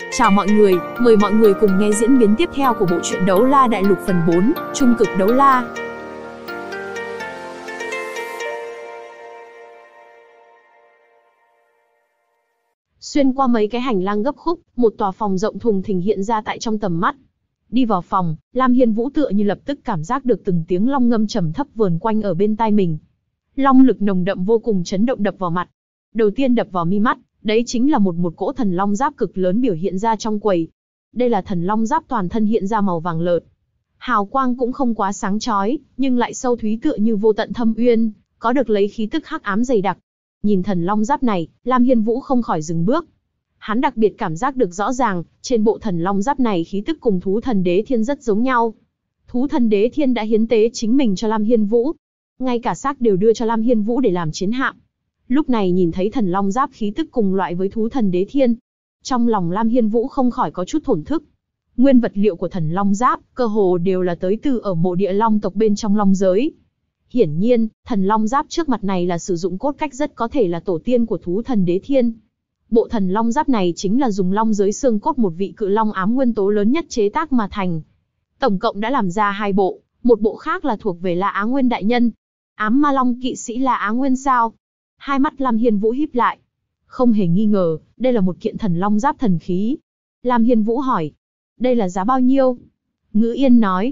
Chào mọi người, mời mọi người cùng nghe diễn biến tiếp theo của bộ truyện Đấu La Đại Lục phần 4, Trung cực đấu la. Xuyên qua mấy cái hành lang gấp khúc, một tòa phòng rộng thùng thình hiện ra tại trong tầm mắt. Đi vào phòng, Lam Hiên Vũ tựa như lập tức cảm giác được từng tiếng long ngâm trầm thấp vờn quanh ở bên tai mình. Long lực nồng đậm vô cùng chấn động đập vào mặt. Đầu tiên đập vào mi mắt, đấy chính là một cỗ thần long giáp cực lớn biểu hiện ra trong quầy. Đây là thần long giáp toàn thân hiện ra màu vàng lợt. Hào quang cũng không quá sáng chói, nhưng lại sâu thúy tựa như vô tận thâm uyên, có được lấy khí tức hắc ám dày đặc. Nhìn thần long giáp này, Lam Hiên Vũ không khỏi dừng bước. Hắn đặc biệt cảm giác được rõ ràng, trên bộ thần long giáp này khí tức cùng thú thần đế thiên rất giống nhau. Thú thần đế thiên đã hiến tế chính mình cho Lam Hiên Vũ, ngay cả xác đều đưa cho Lam Hiên Vũ để làm chiến hạm. Lúc này nhìn thấy thần long giáp khí tức cùng loại với thú thần đế thiên, trong lòng Lam Hiên Vũ không khỏi có chút thổn thức. Nguyên vật liệu của thần long giáp, cơ hồ đều là tới từ ở mộ địa long tộc bên trong long giới. Hiển nhiên, thần long giáp trước mặt này là sử dụng cốt cách rất có thể là tổ tiên của thú thần đế thiên. Bộ thần long giáp này chính là dùng long giới xương cốt một vị cự long ám nguyên tố lớn nhất chế tác mà thành. Tổng cộng đã làm ra 2 bộ, một bộ khác là thuộc về La Á Nguyên đại nhân. Ám ma long kỵ sĩ La Á Nguyên sao? Hai mắt Lam Hiên Vũ híp lại. Không hề nghi ngờ, đây là một kiện thần long giáp thần khí. Lam Hiên Vũ hỏi, đây là giá bao nhiêu? Ngữ Yên nói,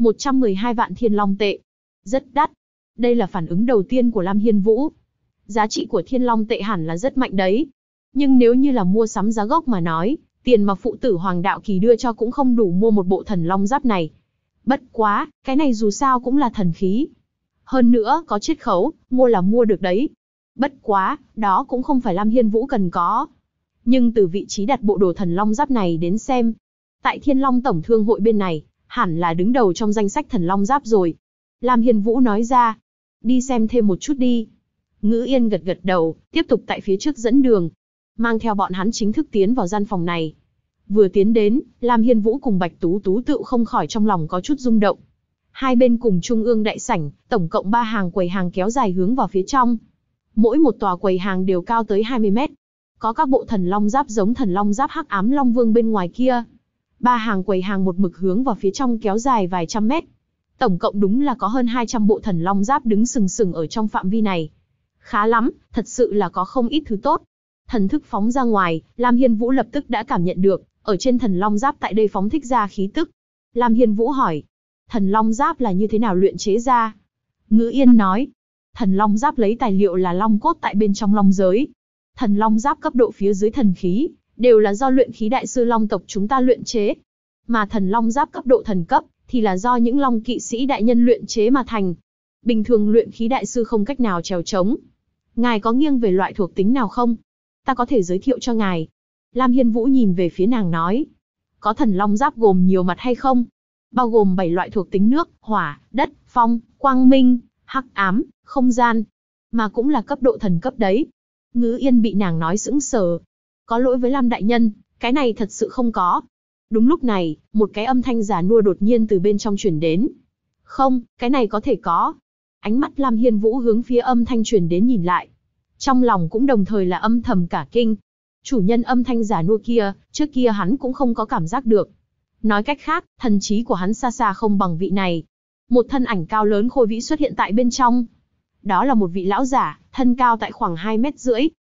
112 vạn thiên long tệ. Rất đắt. Đây là phản ứng đầu tiên của Lam Hiên Vũ. Giá trị của thiên long tệ hẳn là rất mạnh đấy. Nhưng nếu như là mua sắm giá gốc mà nói, tiền mà phụ tử Hoàng Đạo Kỳ đưa cho cũng không đủ mua một bộ thần long giáp này. Bất quá, cái này dù sao cũng là thần khí. Hơn nữa, có chiết khấu, mua là mua được đấy. Bất quá, đó cũng không phải Lam Hiên Vũ cần có. Nhưng từ vị trí đặt bộ đồ thần long giáp này đến xem, tại Thiên Long Tổng Thương hội bên này, hẳn là đứng đầu trong danh sách thần long giáp rồi. Lam Hiên Vũ nói ra, đi xem thêm một chút đi. Ngữ Yên gật gật đầu, tiếp tục tại phía trước dẫn đường, mang theo bọn hắn chính thức tiến vào gian phòng này. Vừa tiến đến, Lam Hiên Vũ cùng Bạch Tú Tú tựu không khỏi trong lòng có chút rung động. Hai bên cùng trung ương đại sảnh, tổng cộng 3 hàng quầy hàng kéo dài hướng vào phía trong. Mỗi một tòa quầy hàng đều cao tới 20 mét. Có các bộ thần long giáp giống thần long giáp Hắc Ám Long Vương bên ngoài kia. 3 hàng quầy hàng một mực hướng vào phía trong kéo dài vài trăm mét. Tổng cộng đúng là có hơn 200 bộ thần long giáp đứng sừng sừng ở trong phạm vi này. Khá lắm, thật sự là có không ít thứ tốt. Thần thức phóng ra ngoài, Lam Hiên Vũ lập tức đã cảm nhận được, ở trên thần long giáp tại đây phóng thích ra khí tức. Lam Hiên Vũ hỏi, thần long giáp là như thế nào luyện chế ra? Ngữ Yên nói, thần long giáp lấy tài liệu là long cốt tại bên trong long giới. Thần long giáp cấp độ phía dưới thần khí, đều là do luyện khí đại sư long tộc chúng ta luyện chế. Mà thần long giáp cấp độ thần cấp, thì là do những long kỵ sĩ đại nhân luyện chế mà thành. Bình thường luyện khí đại sư không cách nào trèo trống. Ngài có nghiêng về loại thuộc tính nào không? Ta có thể giới thiệu cho ngài. Lam Hiên Vũ nhìn về phía nàng nói. Có thần long giáp gồm nhiều mặt hay không? Bao gồm 7 loại thuộc tính nước, hỏa, đất, phong, quang minh, hắc ám, không gian. Mà cũng là cấp độ thần cấp đấy. Ngữ Yên bị nàng nói sững sờ. Có lỗi với Lam đại nhân, cái này thật sự không có. Đúng lúc này, một cái âm thanh già nua đột nhiên từ bên trong truyền đến. Không, cái này có thể có. Ánh mắt Lam Hiên Vũ hướng phía âm thanh truyền đến nhìn lại. Trong lòng cũng đồng thời là âm thầm cả kinh. Chủ nhân âm thanh giả nua kia, trước kia hắn cũng không có cảm giác được. Nói cách khác, thần trí của hắn xa xa không bằng vị này. Một thân ảnh cao lớn khôi vĩ xuất hiện tại bên trong. Đó là một vị lão giả, thân cao tại khoảng 2,5 mét.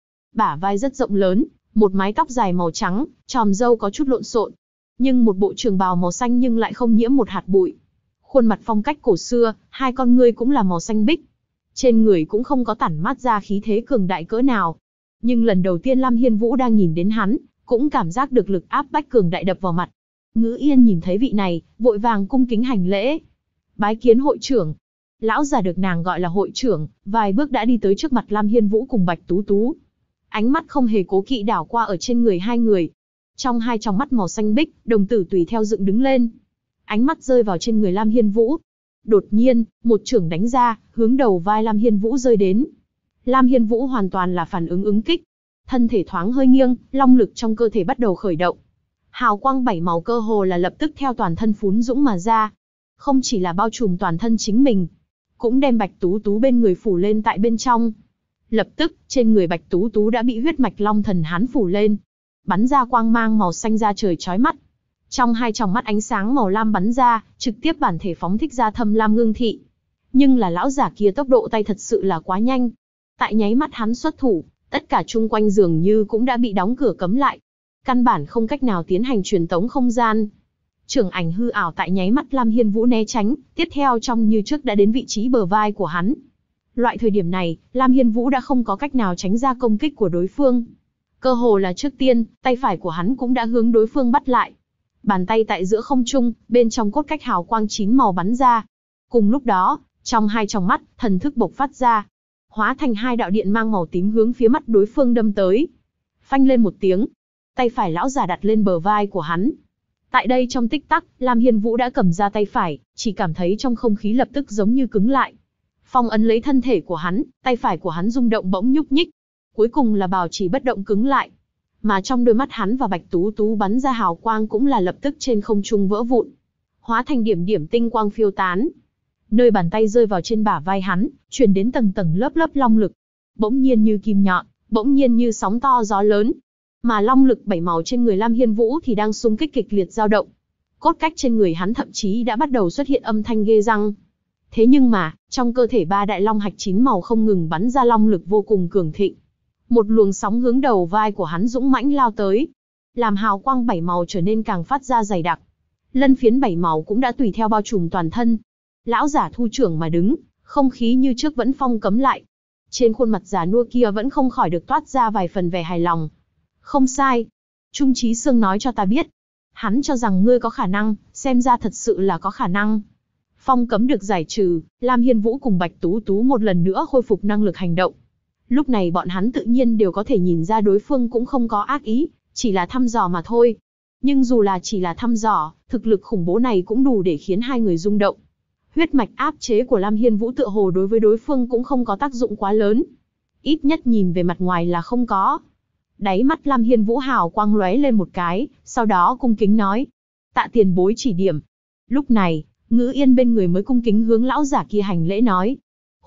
Bả vai rất rộng lớn, một mái tóc dài màu trắng, chòm râu có chút lộn xộn. Nhưng một bộ trường bào màu xanh nhưng lại không nhiễm một hạt bụi. Khuôn mặt phong cách cổ xưa, hai con ngươi cũng là màu xanh bích. Trên người cũng không có tản mát ra khí thế cường đại cỡ nào. Nhưng lần đầu tiên Lam Hiên Vũ đang nhìn đến hắn, cũng cảm giác được lực áp bách cường đại đập vào mặt. Ngữ Yên nhìn thấy vị này, vội vàng cung kính hành lễ. Bái kiến hội trưởng. Lão già được nàng gọi là hội trưởng, vài bước đã đi tới trước mặt Lam Hiên Vũ cùng Bạch Tú Tú. Ánh mắt không hề cố kỵ đảo qua ở trên người hai người. Trong hai tròng mắt màu xanh bích, đồng tử tùy theo dựng đứng lên. Ánh mắt rơi vào trên người Lam Hiên Vũ. Đột nhiên, một chưởng đánh ra, hướng đầu vai Lam Hiên Vũ rơi đến. Lam Hiên Vũ hoàn toàn là phản ứng ứng kích. Thân thể thoáng hơi nghiêng, long lực trong cơ thể bắt đầu khởi động. Hào quang 7 màu cơ hồ là lập tức theo toàn thân phún dũng mà ra. Không chỉ là bao trùm toàn thân chính mình, cũng đem Bạch Tú Tú bên người phủ lên tại bên trong. Lập tức, trên người Bạch Tú Tú đã bị huyết mạch long thần hán phủ lên. bắn ra quang mang màu xanh da trời chói mắt. Trong hai tròng mắt ánh sáng màu lam bắn ra, trực tiếp bản thể phóng thích ra thâm lam ngưng thị. Nhưng là lão giả kia tốc độ tay thật sự là quá nhanh. Tại nháy mắt hắn xuất thủ, tất cả chung quanh dường như cũng đã bị đóng cửa cấm lại. Căn bản không cách nào tiến hành truyền tống không gian. Trưởng ảnh hư ảo tại nháy mắt Lam Hiên Vũ né tránh, tiếp theo trong như trước đã đến vị trí bờ vai của hắn. Loại thời điểm này, Lam Hiên Vũ đã không có cách nào tránh ra công kích của đối phương. Cơ hồ là trước tiên, tay phải của hắn cũng đã hướng đối phương bắt lại. Bàn tay tại giữa không trung, bên trong cốt cách hào quang 9 màu bắn ra. Cùng lúc đó, trong hai tròng mắt, thần thức bộc phát ra, hóa thành hai đạo điện mang màu tím hướng phía mắt đối phương đâm tới. Phanh lên một tiếng, tay phải lão giả đặt lên bờ vai của hắn. Tại đây trong tích tắc, Lam Hiên Vũ đã cầm ra tay phải, chỉ cảm thấy trong không khí lập tức giống như cứng lại. Phong ấn lấy thân thể của hắn, tay phải của hắn rung động bỗng nhúc nhích. Cuối cùng là bảo trì bất động cứng lại. Mà trong đôi mắt hắn và Bạch Tú Tú bắn ra hào quang cũng là lập tức trên không trung vỡ vụn, hóa thành điểm điểm tinh quang phiêu tán. Nơi bàn tay rơi vào trên bả vai hắn, truyền đến tầng tầng lớp lớp long lực. Bỗng nhiên như kim nhọn, bỗng nhiên như sóng to gió lớn. Mà long lực 7 màu trên người Lam Hiên Vũ thì đang xung kích kịch liệt dao động. Cốt cách trên người hắn thậm chí đã bắt đầu xuất hiện âm thanh ghê răng. Thế nhưng mà, trong cơ thể ba đại long hạch 9 màu không ngừng bắn ra long lực vô cùng cường thịnh. Một luồng sóng hướng đầu vai của hắn dũng mãnh lao tới, làm hào quang 7 màu trở nên càng phát ra dày đặc. Lân phiến 7 màu cũng đã tùy theo bao trùm toàn thân. Lão giả thu trưởng mà đứng, không khí như trước vẫn phong cấm lại. Trên khuôn mặt già nua kia vẫn không khỏi được toát ra vài phần vẻ hài lòng. Không sai. Trung Chí Sương nói cho ta biết. Hắn cho rằng ngươi có khả năng, xem ra thật sự là có khả năng. Phong cấm được giải trừ, Lam Hiên Vũ cùng Bạch Tú Tú một lần nữa khôi phục năng lực hành động. Lúc này bọn hắn tự nhiên đều có thể nhìn ra đối phương cũng không có ác ý, chỉ là thăm dò mà thôi. Nhưng dù là chỉ là thăm dò, thực lực khủng bố này cũng đủ để khiến hai người rung động. Huyết mạch áp chế của Lam Hiên Vũ tựa hồ đối với đối phương cũng không có tác dụng quá lớn. Ít nhất nhìn về mặt ngoài là không có. Đáy mắt Lam Hiên Vũ hào quang lóe lên một cái, sau đó cung kính nói. Tạ tiền bối chỉ điểm. Lúc này, Ngữ Yên bên người mới cung kính hướng lão giả kia hành lễ nói.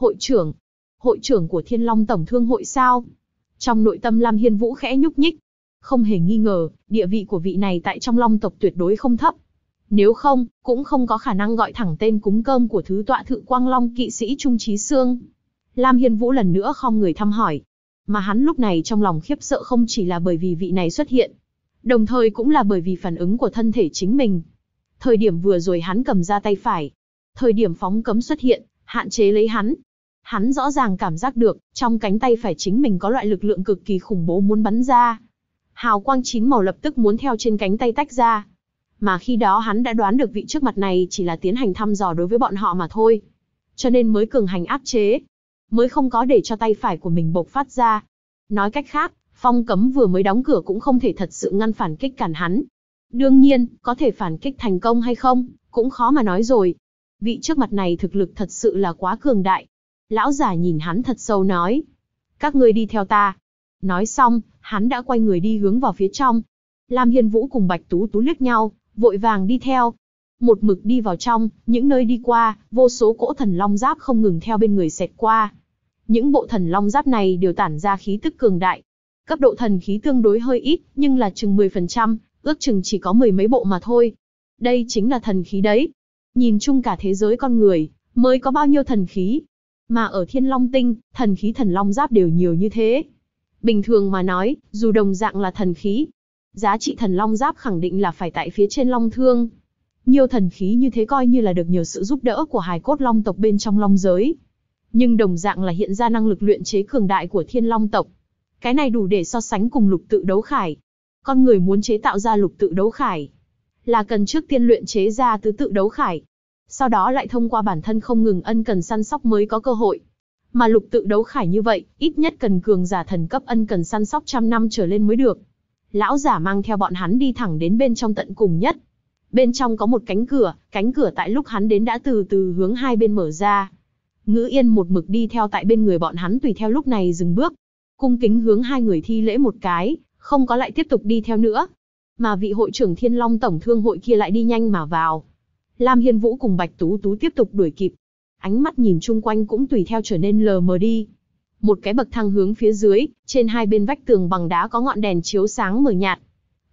Hội trưởng của Thiên Long Tổng Thương hội sao? Trong nội tâm Lam Hiên Vũ khẽ nhúc nhích. Không hề nghi ngờ, địa vị của vị này tại trong Long tộc tuyệt đối không thấp. Nếu không, cũng không có khả năng gọi thẳng tên cúng cơm của thứ tọa Thự Quang Long kỵ sĩ Trung Chí Sương. Lam Hiên Vũ lần nữa khom người thăm hỏi. Mà hắn lúc này trong lòng khiếp sợ không chỉ là bởi vì vị này xuất hiện, đồng thời cũng là bởi vì phản ứng của thân thể chính mình. Thời điểm vừa rồi hắn cầm ra tay phải, thời điểm phóng cấm xuất hiện, hạn chế lấy hắn. Hắn rõ ràng cảm giác được, trong cánh tay phải chính mình có loại lực lượng cực kỳ khủng bố muốn bắn ra. Hào quang 9 màu lập tức muốn theo trên cánh tay tách ra. Mà khi đó hắn đã đoán được vị trước mặt này chỉ là tiến hành thăm dò đối với bọn họ mà thôi. Cho nên mới cường hành áp chế, mới không có để cho tay phải của mình bộc phát ra. Nói cách khác, phong cấm vừa mới đóng cửa cũng không thể thật sự ngăn phản kích cản hắn. Đương nhiên, có thể phản kích thành công hay không, cũng khó mà nói rồi. Vị trước mặt này thực lực thật sự là quá cường đại. Lão giả nhìn hắn thật sâu nói. Các ngươi đi theo ta. Nói xong, hắn đã quay người đi hướng vào phía trong. Lam Hiên Vũ cùng Bạch Tú Tú liếc nhau, vội vàng đi theo. Một mực đi vào trong, những nơi đi qua, vô số cỗ thần long giáp không ngừng theo bên người xẹt qua. Những bộ thần long giáp này đều tản ra khí tức cường đại. Cấp độ thần khí tương đối hơi ít, nhưng là chừng 10%, ước chừng chỉ có 10 mấy bộ mà thôi. Đây chính là thần khí đấy. Nhìn chung cả thế giới con người, mới có bao nhiêu thần khí. Mà ở Thiên Long Tinh, thần khí thần long giáp đều nhiều như thế. Bình thường mà nói, dù đồng dạng là thần khí, giá trị thần long giáp khẳng định là phải tại phía trên long thương. Nhiều thần khí như thế coi như là được nhờ sự giúp đỡ của hài cốt long tộc bên trong long giới. Nhưng đồng dạng là hiện ra năng lực luyện chế cường đại của Thiên Long tộc. Cái này đủ để so sánh cùng lục tự đấu khải. Con người muốn chế tạo ra lục tự đấu khải, là cần trước tiên luyện chế ra tứ tự đấu khải. Sau đó lại thông qua bản thân không ngừng ân cần săn sóc mới có cơ hội. Mà lục tự đấu khải như vậy, ít nhất cần cường giả thần cấp ân cần săn sóc 100 năm trở lên mới được. Lão giả mang theo bọn hắn đi thẳng đến bên trong tận cùng nhất. Bên trong có một cánh cửa tại lúc hắn đến đã từ từ hướng hai bên mở ra. Ngữ Yên một mực đi theo tại bên người bọn hắn tùy theo lúc này dừng bước. Cung kính hướng hai người thi lễ một cái, không có lại tiếp tục đi theo nữa. Mà vị hội trưởng Thiên Long Tổng Thương hội kia lại đi nhanh mà vào. Lam Hiên Vũ cùng Bạch Tú Tú tiếp tục đuổi kịp. Ánh mắt nhìn chung quanh cũng tùy theo trở nên lờ mờ đi. Một cái bậc thang hướng phía dưới, trên hai bên vách tường bằng đá có ngọn đèn chiếu sáng mờ nhạt.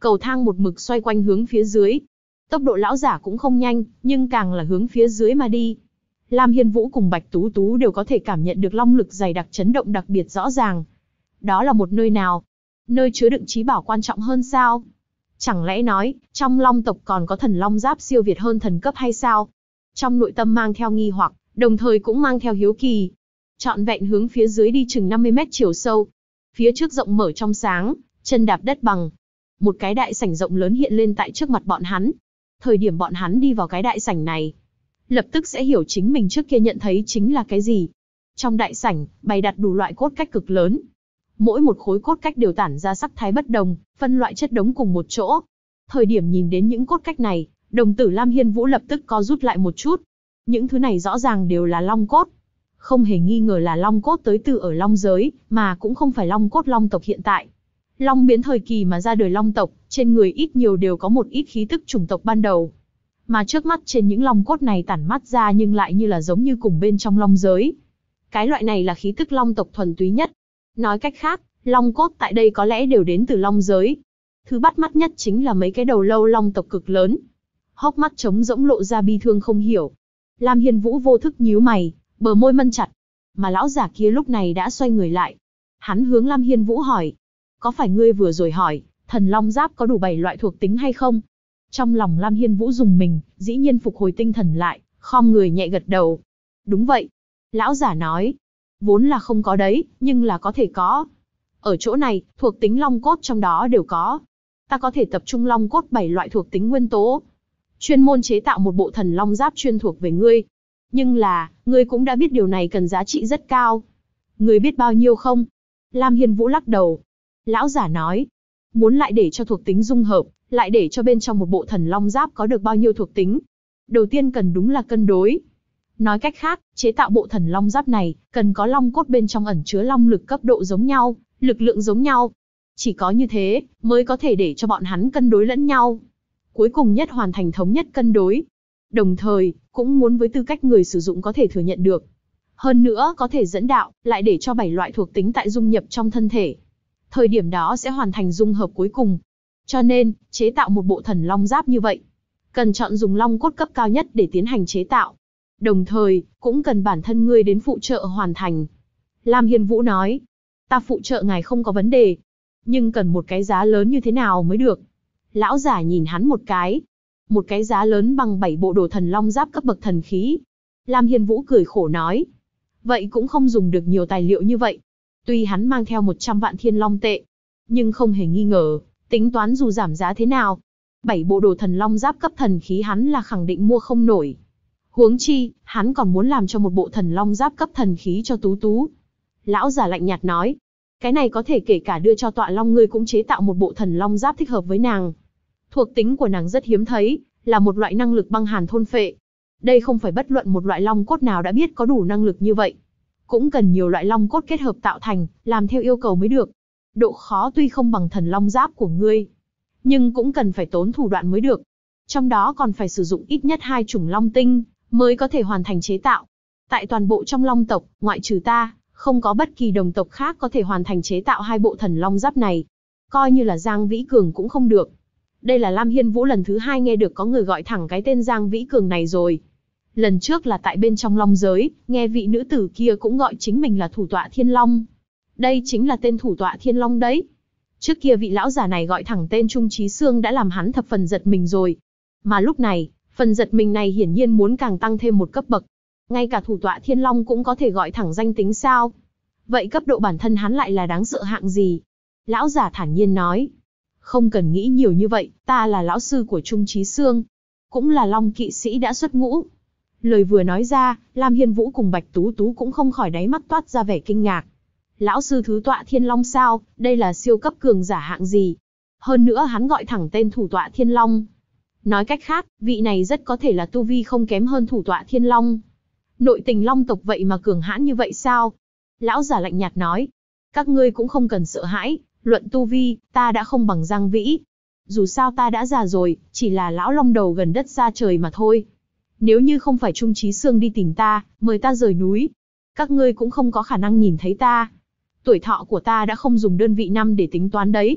Cầu thang một mực xoay quanh hướng phía dưới. Tốc độ lão giả cũng không nhanh, nhưng càng là hướng phía dưới mà đi. Lam Hiên Vũ cùng Bạch Tú Tú đều có thể cảm nhận được long lực dày đặc chấn động đặc biệt rõ ràng. Đó là một nơi nào? Nơi chứa đựng trí bảo quan trọng hơn sao? Chẳng lẽ nói, trong long tộc còn có thần long giáp siêu việt hơn thần cấp hay sao? Trong nội tâm mang theo nghi hoặc, đồng thời cũng mang theo hiếu kỳ. Trọn vẹn hướng phía dưới đi chừng 50 mét chiều sâu. Phía trước rộng mở trong sáng, chân đạp đất bằng. Một cái đại sảnh rộng lớn hiện lên tại trước mặt bọn hắn. Thời điểm bọn hắn đi vào cái đại sảnh này, lập tức sẽ hiểu chính mình trước kia nhận thấy chính là cái gì. Trong đại sảnh, bày đặt đủ loại cốt cách cực lớn. Mỗi một khối cốt cách đều tản ra sắc thái bất đồng, phân loại chất đống cùng một chỗ. Thời điểm nhìn đến những cốt cách này, đồng tử Lam Hiên Vũ lập tức co rút lại một chút. Những thứ này rõ ràng đều là long cốt. Không hề nghi ngờ là long cốt tới từ ở long giới, mà cũng không phải long cốt long tộc hiện tại. Long biến thời kỳ mà ra đời long tộc, trên người ít nhiều đều có một ít khí tức chủng tộc ban đầu. Mà trước mắt trên những long cốt này tản mắt ra nhưng lại như là giống như cùng bên trong long giới. Cái loại này là khí tức long tộc thuần túy nhất. Nói cách khác, long cốt tại đây có lẽ đều đến từ long giới. Thứ bắt mắt nhất chính là mấy cái đầu lâu long tộc cực lớn. Hốc mắt trống rỗng lộ ra bi thương không hiểu. Lam Hiên Vũ vô thức nhíu mày, bờ môi mân chặt. Mà lão giả kia lúc này đã xoay người lại. Hắn hướng Lam Hiên Vũ hỏi. Có phải ngươi vừa rồi hỏi, thần long giáp có đủ 7 loại thuộc tính hay không? Trong lòng Lam Hiên Vũ rùng mình, dĩ nhiên phục hồi tinh thần lại, khom người nhẹ gật đầu. Đúng vậy. Lão giả nói. Vốn là không có đấy, nhưng là có thể có. Ở chỗ này, thuộc tính long cốt trong đó đều có. Ta có thể tập trung long cốt 7 loại thuộc tính nguyên tố. Chuyên môn chế tạo một bộ thần long giáp chuyên thuộc về ngươi. Nhưng là, ngươi cũng đã biết điều này cần giá trị rất cao. Ngươi biết bao nhiêu không? Lam Hiên Vũ lắc đầu. Lão giả nói. Muốn lại để cho thuộc tính dung hợp, lại để cho bên trong một bộ thần long giáp có được bao nhiêu thuộc tính. Đầu tiên cần đúng là cân đối. Nói cách khác, chế tạo bộ thần long giáp này, cần có long cốt bên trong ẩn chứa long lực cấp độ giống nhau, lực lượng giống nhau. Chỉ có như thế, mới có thể để cho bọn hắn cân đối lẫn nhau. Cuối cùng nhất hoàn thành thống nhất cân đối. Đồng thời, cũng muốn với tư cách người sử dụng có thể thừa nhận được. Hơn nữa, có thể dẫn đạo, lại để cho 7 loại thuộc tính tại dung nhập trong thân thể. Thời điểm đó sẽ hoàn thành dung hợp cuối cùng. Cho nên, chế tạo một bộ thần long giáp như vậy, cần chọn dùng long cốt cấp cao nhất để tiến hành chế tạo. Đồng thời, cũng cần bản thân ngươi đến phụ trợ hoàn thành. Lam Hiên Vũ nói, ta phụ trợ ngài không có vấn đề, nhưng cần một cái giá lớn như thế nào mới được. Lão giả nhìn hắn một cái. Một cái giá lớn bằng 7 bộ đồ thần long giáp cấp bậc thần khí. Lam Hiên Vũ cười khổ nói, vậy cũng không dùng được nhiều tài liệu như vậy. Tuy hắn mang theo 100 vạn thiên long tệ, nhưng không hề nghi ngờ, tính toán dù giảm giá thế nào, 7 bộ đồ thần long giáp cấp thần khí hắn là khẳng định mua không nổi. Huống chi, hắn còn muốn làm cho một bộ thần long giáp cấp thần khí cho Tú Tú. Lão giả lạnh nhạt nói, cái này có thể kể cả đưa cho tọa long ngươi cũng chế tạo một bộ thần long giáp thích hợp với nàng. Thuộc tính của nàng rất hiếm thấy, là một loại năng lực băng hàn thôn phệ. Đây không phải bất luận một loại long cốt nào đã biết có đủ năng lực như vậy. Cũng cần nhiều loại long cốt kết hợp tạo thành, làm theo yêu cầu mới được. Độ khó tuy không bằng thần long giáp của ngươi, nhưng cũng cần phải tốn thủ đoạn mới được. Trong đó còn phải sử dụng ít nhất 2 chủng long tinh, mới có thể hoàn thành chế tạo. Tại toàn bộ trong long tộc, ngoại trừ ta, không có bất kỳ đồng tộc khác có thể hoàn thành chế tạo 2 bộ thần long giáp này. Coi như là Giang Vĩ Cường cũng không được. Đây là Lam Hiên Vũ lần thứ 2 nghe được có người gọi thẳng cái tên Giang Vĩ Cường này rồi. Lần trước là tại bên trong long giới, nghe vị nữ tử kia cũng gọi chính mình là thủ tọa Thiên Long. Đây chính là tên thủ tọa Thiên Long đấy. Trước kia vị lão giả này gọi thẳng tên Trung Chí Xương đã làm hắn thập phần giật mình rồi. Mà lúc này, phần giật mình này hiển nhiên muốn càng tăng thêm một cấp bậc. Ngay cả thủ tọa Thiên Long cũng có thể gọi thẳng danh tính sao? Vậy cấp độ bản thân hắn lại là đáng sợ hạng gì? Lão giả thản nhiên nói. Không cần nghĩ nhiều như vậy, ta là lão sư của Trung Chí Xương. Cũng là long kỵ sĩ đã xuất ngũ. Lời vừa nói ra, Lam Hiên Vũ cùng Bạch Tú Tú cũng không khỏi đáy mắt toát ra vẻ kinh ngạc. Lão sư thứ tọa Thiên Long sao, đây là siêu cấp cường giả hạng gì? Hơn nữa hắn gọi thẳng tên thủ tọa Thiên Long. Nói cách khác, vị này rất có thể là tu vi không kém hơn thủ tọa Thiên Long. Nội tình long tộc vậy mà cường hãn như vậy sao? Lão giả lạnh nhạt nói. Các ngươi cũng không cần sợ hãi, luận tu vi, ta đã không bằng Giang Vĩ. Dù sao ta đã già rồi, chỉ là lão long đầu gần đất xa trời mà thôi. Nếu như không phải Trung Chí Xương đi tìm ta, mời ta rời núi, các ngươi cũng không có khả năng nhìn thấy ta. Tuổi thọ của ta đã không dùng đơn vị năm để tính toán đấy.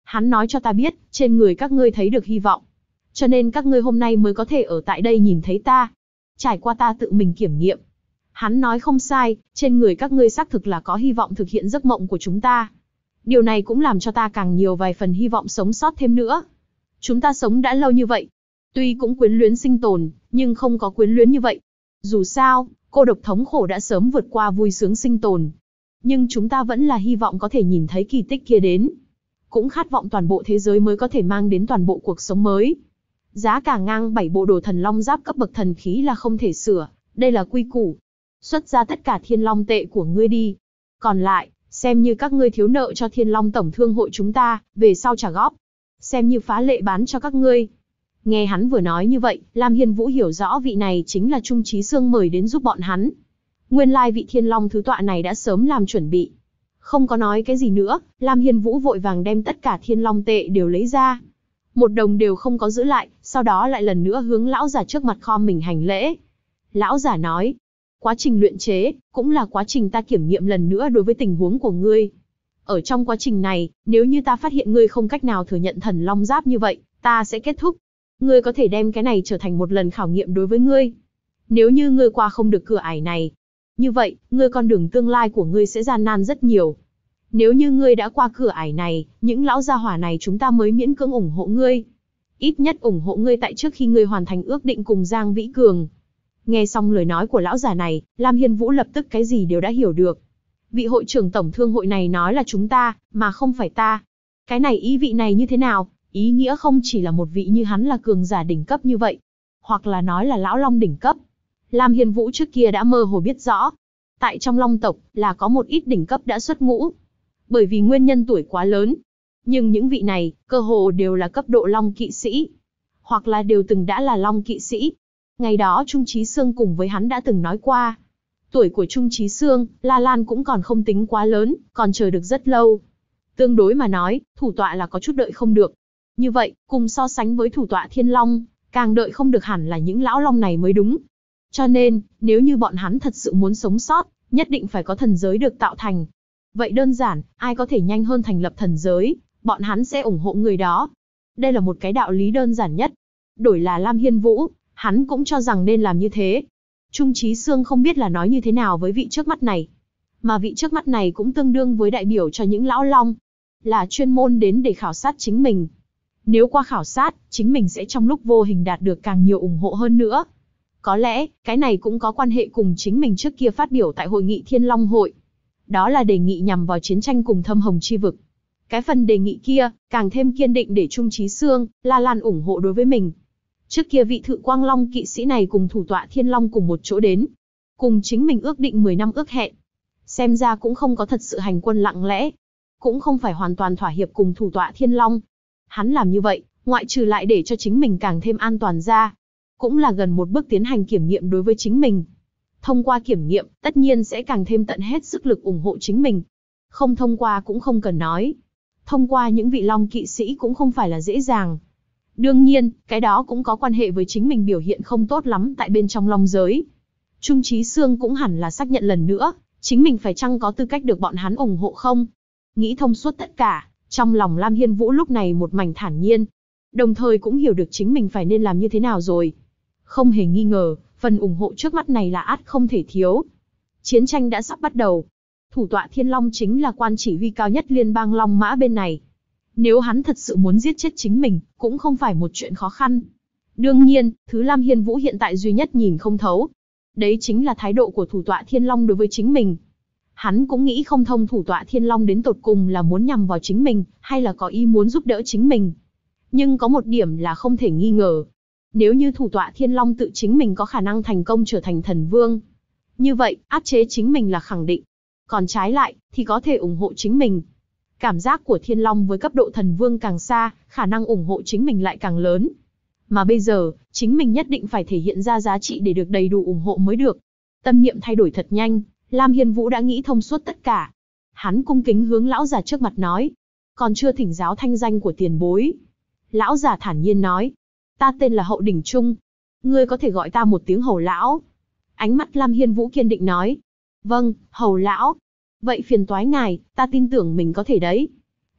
Hắn nói cho ta biết, trên người các ngươi thấy được hy vọng. Cho nên các ngươi hôm nay mới có thể ở tại đây nhìn thấy ta. Trải qua ta tự mình kiểm nghiệm. Hắn nói không sai, trên người các ngươi xác thực là có hy vọng thực hiện giấc mộng của chúng ta. Điều này cũng làm cho ta càng nhiều vài phần hy vọng sống sót thêm nữa. Chúng ta sống đã lâu như vậy. Tuy cũng quyến luyến sinh tồn, nhưng không có quyến luyến như vậy. Dù sao, cô độc thống khổ đã sớm vượt qua vui sướng sinh tồn. Nhưng chúng ta vẫn là hy vọng có thể nhìn thấy kỳ tích kia đến. Cũng khát vọng toàn bộ thế giới mới có thể mang đến toàn bộ cuộc sống mới. Giá cả ngang 7 bộ đồ thần long giáp cấp bậc thần khí là không thể sửa, đây là quy củ. Xuất ra tất cả thiên long tệ của ngươi đi. Còn lại, xem như các ngươi thiếu nợ cho thiên long tổng thương hội chúng ta, về sau trả góp. Xem như phá lệ bán cho các ngươi. Nghe hắn vừa nói như vậy, Lam Hiên Vũ hiểu rõ vị này chính là Trung Chí Sương mời đến giúp bọn hắn. Nguyên lai vị thiên long thứ tọa này đã sớm làm chuẩn bị. Không có nói cái gì nữa, Lam Hiên Vũ vội vàng đem tất cả thiên long tệ đều lấy ra. Một đồng đều không có giữ lại, sau đó lại lần nữa hướng lão giả trước mặt khom mình hành lễ. Lão giả nói, quá trình luyện chế, cũng là quá trình ta kiểm nghiệm lần nữa đối với tình huống của ngươi. Ở trong quá trình này, nếu như ta phát hiện ngươi không cách nào thừa nhận thần long giáp như vậy, ta sẽ kết thúc. Ngươi có thể đem cái này trở thành một lần khảo nghiệm đối với ngươi. Nếu như ngươi qua không được cửa ải này, như vậy, ngươi con đường tương lai của ngươi sẽ gian nan rất nhiều. Nếu như ngươi đã qua cửa ải này, những lão gia hỏa này chúng ta mới miễn cưỡng ủng hộ ngươi. Ít nhất ủng hộ ngươi tại trước khi ngươi hoàn thành ước định cùng Giang Vĩ Cường. Nghe xong lời nói của lão già này, Lam Hiên Vũ lập tức cái gì đều đã hiểu được. Vị hội trưởng tổng thương hội này nói là chúng ta, mà không phải ta. Cái này ý vị này như thế nào? Ý nghĩa không chỉ là một vị như hắn là cường giả đỉnh cấp như vậy, hoặc là nói là lão long đỉnh cấp. Lam Hiên Vũ trước kia đã mơ hồ biết rõ. Tại trong long tộc, là có một ít đỉnh cấp đã xuất ngũ. Bởi vì nguyên nhân tuổi quá lớn. Nhưng những vị này, cơ hồ đều là cấp độ long kỵ sĩ. Hoặc là đều từng đã là long kỵ sĩ. Ngày đó Trung Chí Sương cùng với hắn đã từng nói qua. Tuổi của Trung Chí Sương, La Lan cũng còn không tính quá lớn, còn chờ được rất lâu. Tương đối mà nói, thủ tọa là có chút đợi không được. Như vậy, cùng so sánh với thủ tọa Thiên Long, càng đợi không được hẳn là những lão long này mới đúng. Cho nên, nếu như bọn hắn thật sự muốn sống sót, nhất định phải có thần giới được tạo thành. Vậy đơn giản, ai có thể nhanh hơn thành lập thần giới, bọn hắn sẽ ủng hộ người đó. Đây là một cái đạo lý đơn giản nhất. Đổi là Lam Hiên Vũ, hắn cũng cho rằng nên làm như thế. Trung Chí Sương không biết là nói như thế nào với vị trước mắt này. Mà vị trước mắt này cũng tương đương với đại biểu cho những lão long. Là chuyên môn đến để khảo sát chính mình. Nếu qua khảo sát, chính mình sẽ trong lúc vô hình đạt được càng nhiều ủng hộ hơn nữa. Có lẽ, cái này cũng có quan hệ cùng chính mình trước kia phát biểu tại hội nghị Thiên Long Hội. Đó là đề nghị nhằm vào chiến tranh cùng Thâm Hồng Chi Vực. Cái phần đề nghị kia, càng thêm kiên định để Trung Chí Sương, La Lan ủng hộ đối với mình. Trước kia vị Thự Quang Long kỵ sĩ này cùng thủ tọa Thiên Long cùng một chỗ đến. Cùng chính mình ước định 10 năm ước hẹn. Xem ra cũng không có thật sự hành quân lặng lẽ. Cũng không phải hoàn toàn thỏa hiệp cùng thủ tọa Thiên Long. Hắn làm như vậy, ngoại trừ lại để cho chính mình càng thêm an toàn ra. Cũng là gần một bước tiến hành kiểm nghiệm đối với chính mình. Thông qua kiểm nghiệm, tất nhiên sẽ càng thêm tận hết sức lực ủng hộ chính mình. Không thông qua cũng không cần nói. Thông qua những vị long kỵ sĩ cũng không phải là dễ dàng. Đương nhiên, cái đó cũng có quan hệ với chính mình biểu hiện không tốt lắm tại bên trong long giới. Trung Chí Sương cũng hẳn là xác nhận lần nữa, chính mình phải chăng có tư cách được bọn hắn ủng hộ không? Nghĩ thông suốt tất cả, trong lòng Lam Hiên Vũ lúc này một mảnh thản nhiên. Đồng thời cũng hiểu được chính mình phải nên làm như thế nào rồi. Không hề nghi ngờ, phần ủng hộ trước mắt này là ắt không thể thiếu. Chiến tranh đã sắp bắt đầu. Thủ tọa Thiên Long chính là quan chỉ huy cao nhất liên bang Long Mã bên này. Nếu hắn thật sự muốn giết chết chính mình, cũng không phải một chuyện khó khăn. Đương nhiên, thứ Lam Hiên Vũ hiện tại duy nhất nhìn không thấu. Đấy chính là thái độ của thủ tọa Thiên Long đối với chính mình. Hắn cũng nghĩ không thông thủ tọa Thiên Long đến tột cùng là muốn nhằm vào chính mình, hay là có ý muốn giúp đỡ chính mình. Nhưng có một điểm là không thể nghi ngờ. Nếu như thủ tọa Thiên Long tự chính mình có khả năng thành công trở thành thần vương, như vậy, áp chế chính mình là khẳng định. Còn trái lại, thì có thể ủng hộ chính mình. Cảm giác của Thiên Long với cấp độ thần vương càng xa, khả năng ủng hộ chính mình lại càng lớn. Mà bây giờ, chính mình nhất định phải thể hiện ra giá trị để được đầy đủ ủng hộ mới được. Tâm niệm thay đổi thật nhanh, Lam Hiên Vũ đã nghĩ thông suốt tất cả. Hắn cung kính hướng lão già trước mặt nói. Còn chưa thỉnh giáo thanh danh của tiền bối. Lão già thản nhiên nói. Ta tên là Hậu Đỉnh Trung. Ngươi có thể gọi ta một tiếng Hầu lão. Ánh mắt Lam Hiên Vũ kiên định nói. Vâng, Hầu lão. Vậy phiền toái ngài, ta tin tưởng mình có thể đấy.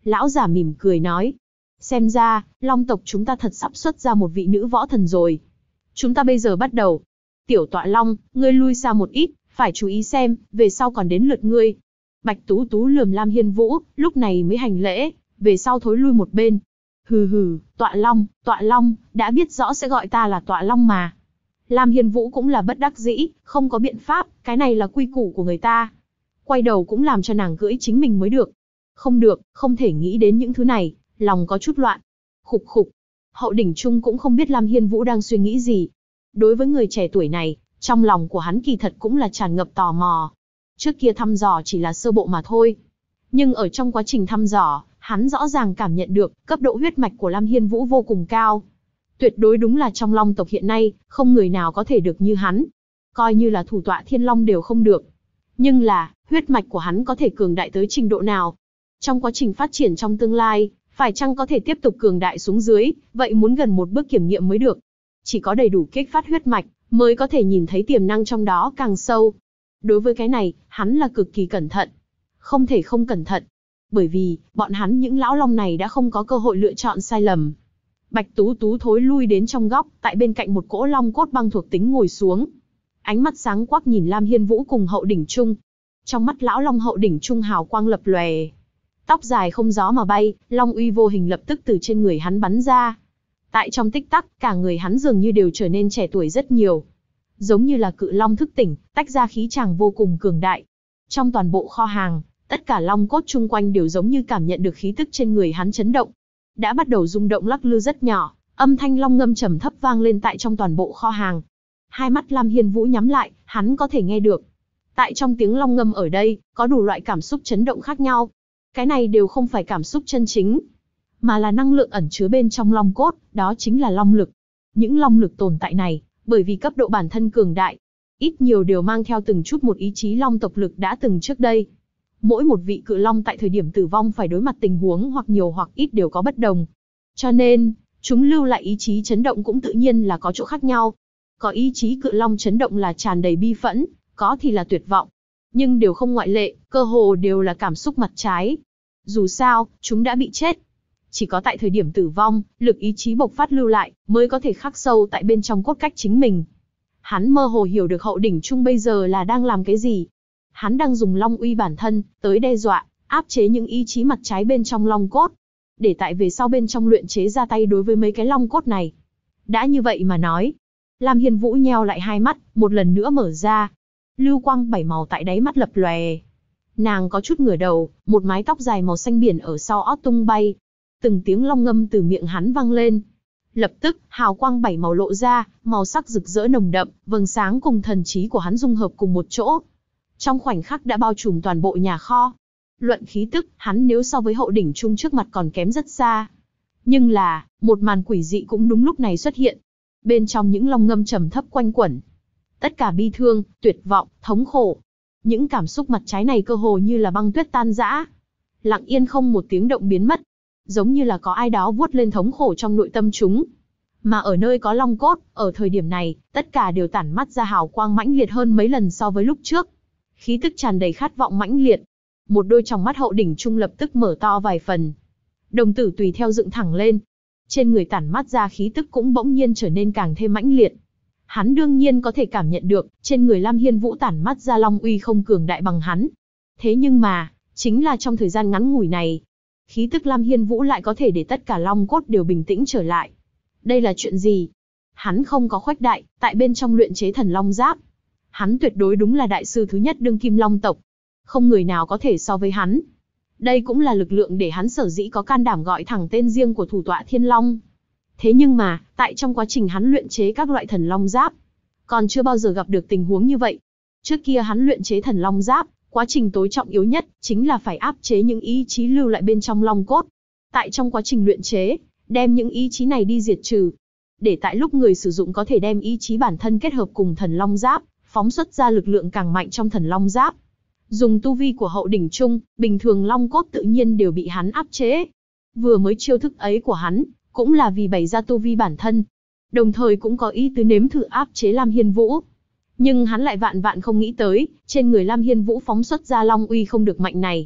Lão giả mỉm cười nói. Xem ra, Long tộc chúng ta thật sắp xuất ra một vị nữ võ thần rồi. Chúng ta bây giờ bắt đầu. Tiểu tọa Long, ngươi lui xa một ít, phải chú ý xem, về sau còn đến lượt ngươi. Bạch Tú Tú lườm Lam Hiên Vũ, lúc này mới hành lễ, về sau thối lui một bên. Hừ hừ, tọa Long, đã biết rõ sẽ gọi ta là tọa Long mà. Lam Hiên Vũ cũng là bất đắc dĩ, không có biện pháp, cái này là quy củ của người ta. Quay đầu cũng làm cho nàng cưỡi chính mình mới được. Không được, không thể nghĩ đến những thứ này, lòng có chút loạn. Khục khục. Hậu đỉnh trung cũng không biết Lam Hiên Vũ đang suy nghĩ gì. Đối với người trẻ tuổi này, trong lòng của hắn kỳ thật cũng là tràn ngập tò mò. Trước kia thăm dò chỉ là sơ bộ mà thôi. Nhưng ở trong quá trình thăm dò, hắn rõ ràng cảm nhận được cấp độ huyết mạch của Lam Hiên Vũ vô cùng cao. Tuyệt đối đúng là trong Long tộc hiện nay, không người nào có thể được như hắn. Coi như là thủ tọa Thiên Long đều không được. Nhưng là, huyết mạch của hắn có thể cường đại tới trình độ nào? Trong quá trình phát triển trong tương lai, phải chăng có thể tiếp tục cường đại xuống dưới, vậy muốn gần một bước kiểm nghiệm mới được. Chỉ có đầy đủ kích phát huyết mạch, mới có thể nhìn thấy tiềm năng trong đó càng sâu. Đối với cái này, hắn là cực kỳ cẩn thận. Không thể không cẩn thận. Bởi vì, bọn hắn những lão long này đã không có cơ hội lựa chọn sai lầm. Bạch Tú Tú thối lui đến trong góc, tại bên cạnh một cỗ long cốt băng thuộc tính ngồi xuống. Ánh mắt sáng quắc nhìn Lam Hiên Vũ cùng Hậu đỉnh trung. Trong mắt lão long Hậu đỉnh trung hào quang lập lòe. Tóc dài không gió mà bay, long uy vô hình lập tức từ trên người hắn bắn ra. Tại trong tích tắc, cả người hắn dường như đều trở nên trẻ tuổi rất nhiều. Giống như là cự long thức tỉnh, tách ra khí chàng vô cùng cường đại. Trong toàn bộ kho hàng, tất cả long cốt chung quanh đều giống như cảm nhận được khí tức trên người hắn chấn động. Đã bắt đầu rung động lắc lư rất nhỏ, âm thanh long ngâm trầm thấp vang lên tại trong toàn bộ kho hàng. Hai mắt Lam Hiên Vũ nhắm lại, hắn có thể nghe được. Tại trong tiếng long ngâm ở đây, có đủ loại cảm xúc chấn động khác nhau. Cái này đều không phải cảm xúc chân chính, mà là năng lượng ẩn chứa bên trong long cốt, đó chính là long lực. Những long lực tồn tại này, bởi vì cấp độ bản thân cường đại, ít nhiều đều mang theo từng chút một ý chí long tộc lực đã từng trước đây. Mỗi một vị cự long tại thời điểm tử vong phải đối mặt tình huống hoặc nhiều hoặc ít đều có bất đồng. Cho nên, chúng lưu lại ý chí chấn động cũng tự nhiên là có chỗ khác nhau. Có ý chí cự long chấn động là tràn đầy bi phẫn, có thì là tuyệt vọng. Nhưng đều không ngoại lệ, cơ hồ đều là cảm xúc mặt trái. Dù sao, chúng đã bị chết. Chỉ có tại thời điểm tử vong, lực ý chí bộc phát lưu lại, mới có thể khắc sâu tại bên trong cốt cách chính mình. Hắn mơ hồ hiểu được Hậu đỉnh trung bây giờ là đang làm cái gì. Hắn đang dùng long uy bản thân, tới đe dọa, áp chế những ý chí mặt trái bên trong long cốt. Để tại về sau bên trong luyện chế ra tay đối với mấy cái long cốt này. Đã như vậy mà nói. Lam Hiên Vũ nheo lại hai mắt, một lần nữa mở ra. Lưu quang bảy màu tại đáy mắt lập lòe. Nàng có chút ngửa đầu, một mái tóc dài màu xanh biển ở sau ót tung bay. Từng tiếng long ngâm từ miệng hắn vang lên. Lập tức, hào quang bảy màu lộ ra, màu sắc rực rỡ nồng đậm, vầng sáng cùng thần trí của hắn dung hợp cùng một chỗ. Trong khoảnh khắc đã bao trùm toàn bộ nhà kho. Luận khí tức, hắn nếu so với Hậu đỉnh trung trước mặt còn kém rất xa. Nhưng là, một màn quỷ dị cũng đúng lúc này xuất hiện. Bên trong những long ngâm trầm thấp quanh quẩn. Tất cả bi thương, tuyệt vọng, thống khổ. Những cảm xúc mặt trái này cơ hồ như là băng tuyết tan rã. Lặng yên không một tiếng động biến mất. Giống như là có ai đó vuốt lên thống khổ trong nội tâm chúng. Mà ở nơi có long cốt, ở thời điểm này, tất cả đều tản mắt ra hào quang mãnh liệt hơn mấy lần so với lúc trước. Khí tức tràn đầy khát vọng mãnh liệt. Một đôi tròng mắt Hậu đỉnh trung lập tức mở to vài phần. Đồng tử tùy theo dựng thẳng lên. Trên người tản mắt ra khí tức cũng bỗng nhiên trở nên càng thêm mãnh liệt. Hắn đương nhiên có thể cảm nhận được, trên người Lam Hiên Vũ tản mắt ra long uy không cường đại bằng hắn. Thế nhưng mà, chính là trong thời gian ngắn ngủi này, khí tức Lam Hiên Vũ lại có thể để tất cả long cốt đều bình tĩnh trở lại. Đây là chuyện gì? Hắn không có khuếch đại, tại bên trong luyện chế thần long giáp. Hắn tuyệt đối đúng là đại sư thứ nhất đương kim long tộc. Không người nào có thể so với hắn. Đây cũng là lực lượng để hắn sở dĩ có can đảm gọi thẳng tên riêng của thủ tọa Thiên Long. Thế nhưng mà, tại trong quá trình hắn luyện chế các loại thần long giáp, còn chưa bao giờ gặp được tình huống như vậy. Trước kia hắn luyện chế thần long giáp, quá trình tối trọng yếu nhất, chính là phải áp chế những ý chí lưu lại bên trong long cốt. Tại trong quá trình luyện chế, đem những ý chí này đi diệt trừ. Để tại lúc người sử dụng có thể đem ý chí bản thân kết hợp cùng thần long giáp, phóng xuất ra lực lượng càng mạnh trong thần long giáp. Dùng tu vi của Hậu đỉnh trung, bình thường long cốt tự nhiên đều bị hắn áp chế. Vừa mới chiêu thức ấy của hắn, cũng là vì bày ra tu vi bản thân. Đồng thời cũng có ý tứ nếm thử áp chế Lam Hiên Vũ. Nhưng hắn lại vạn vạn không nghĩ tới, trên người Lam Hiên Vũ phóng xuất ra long uy không được mạnh này.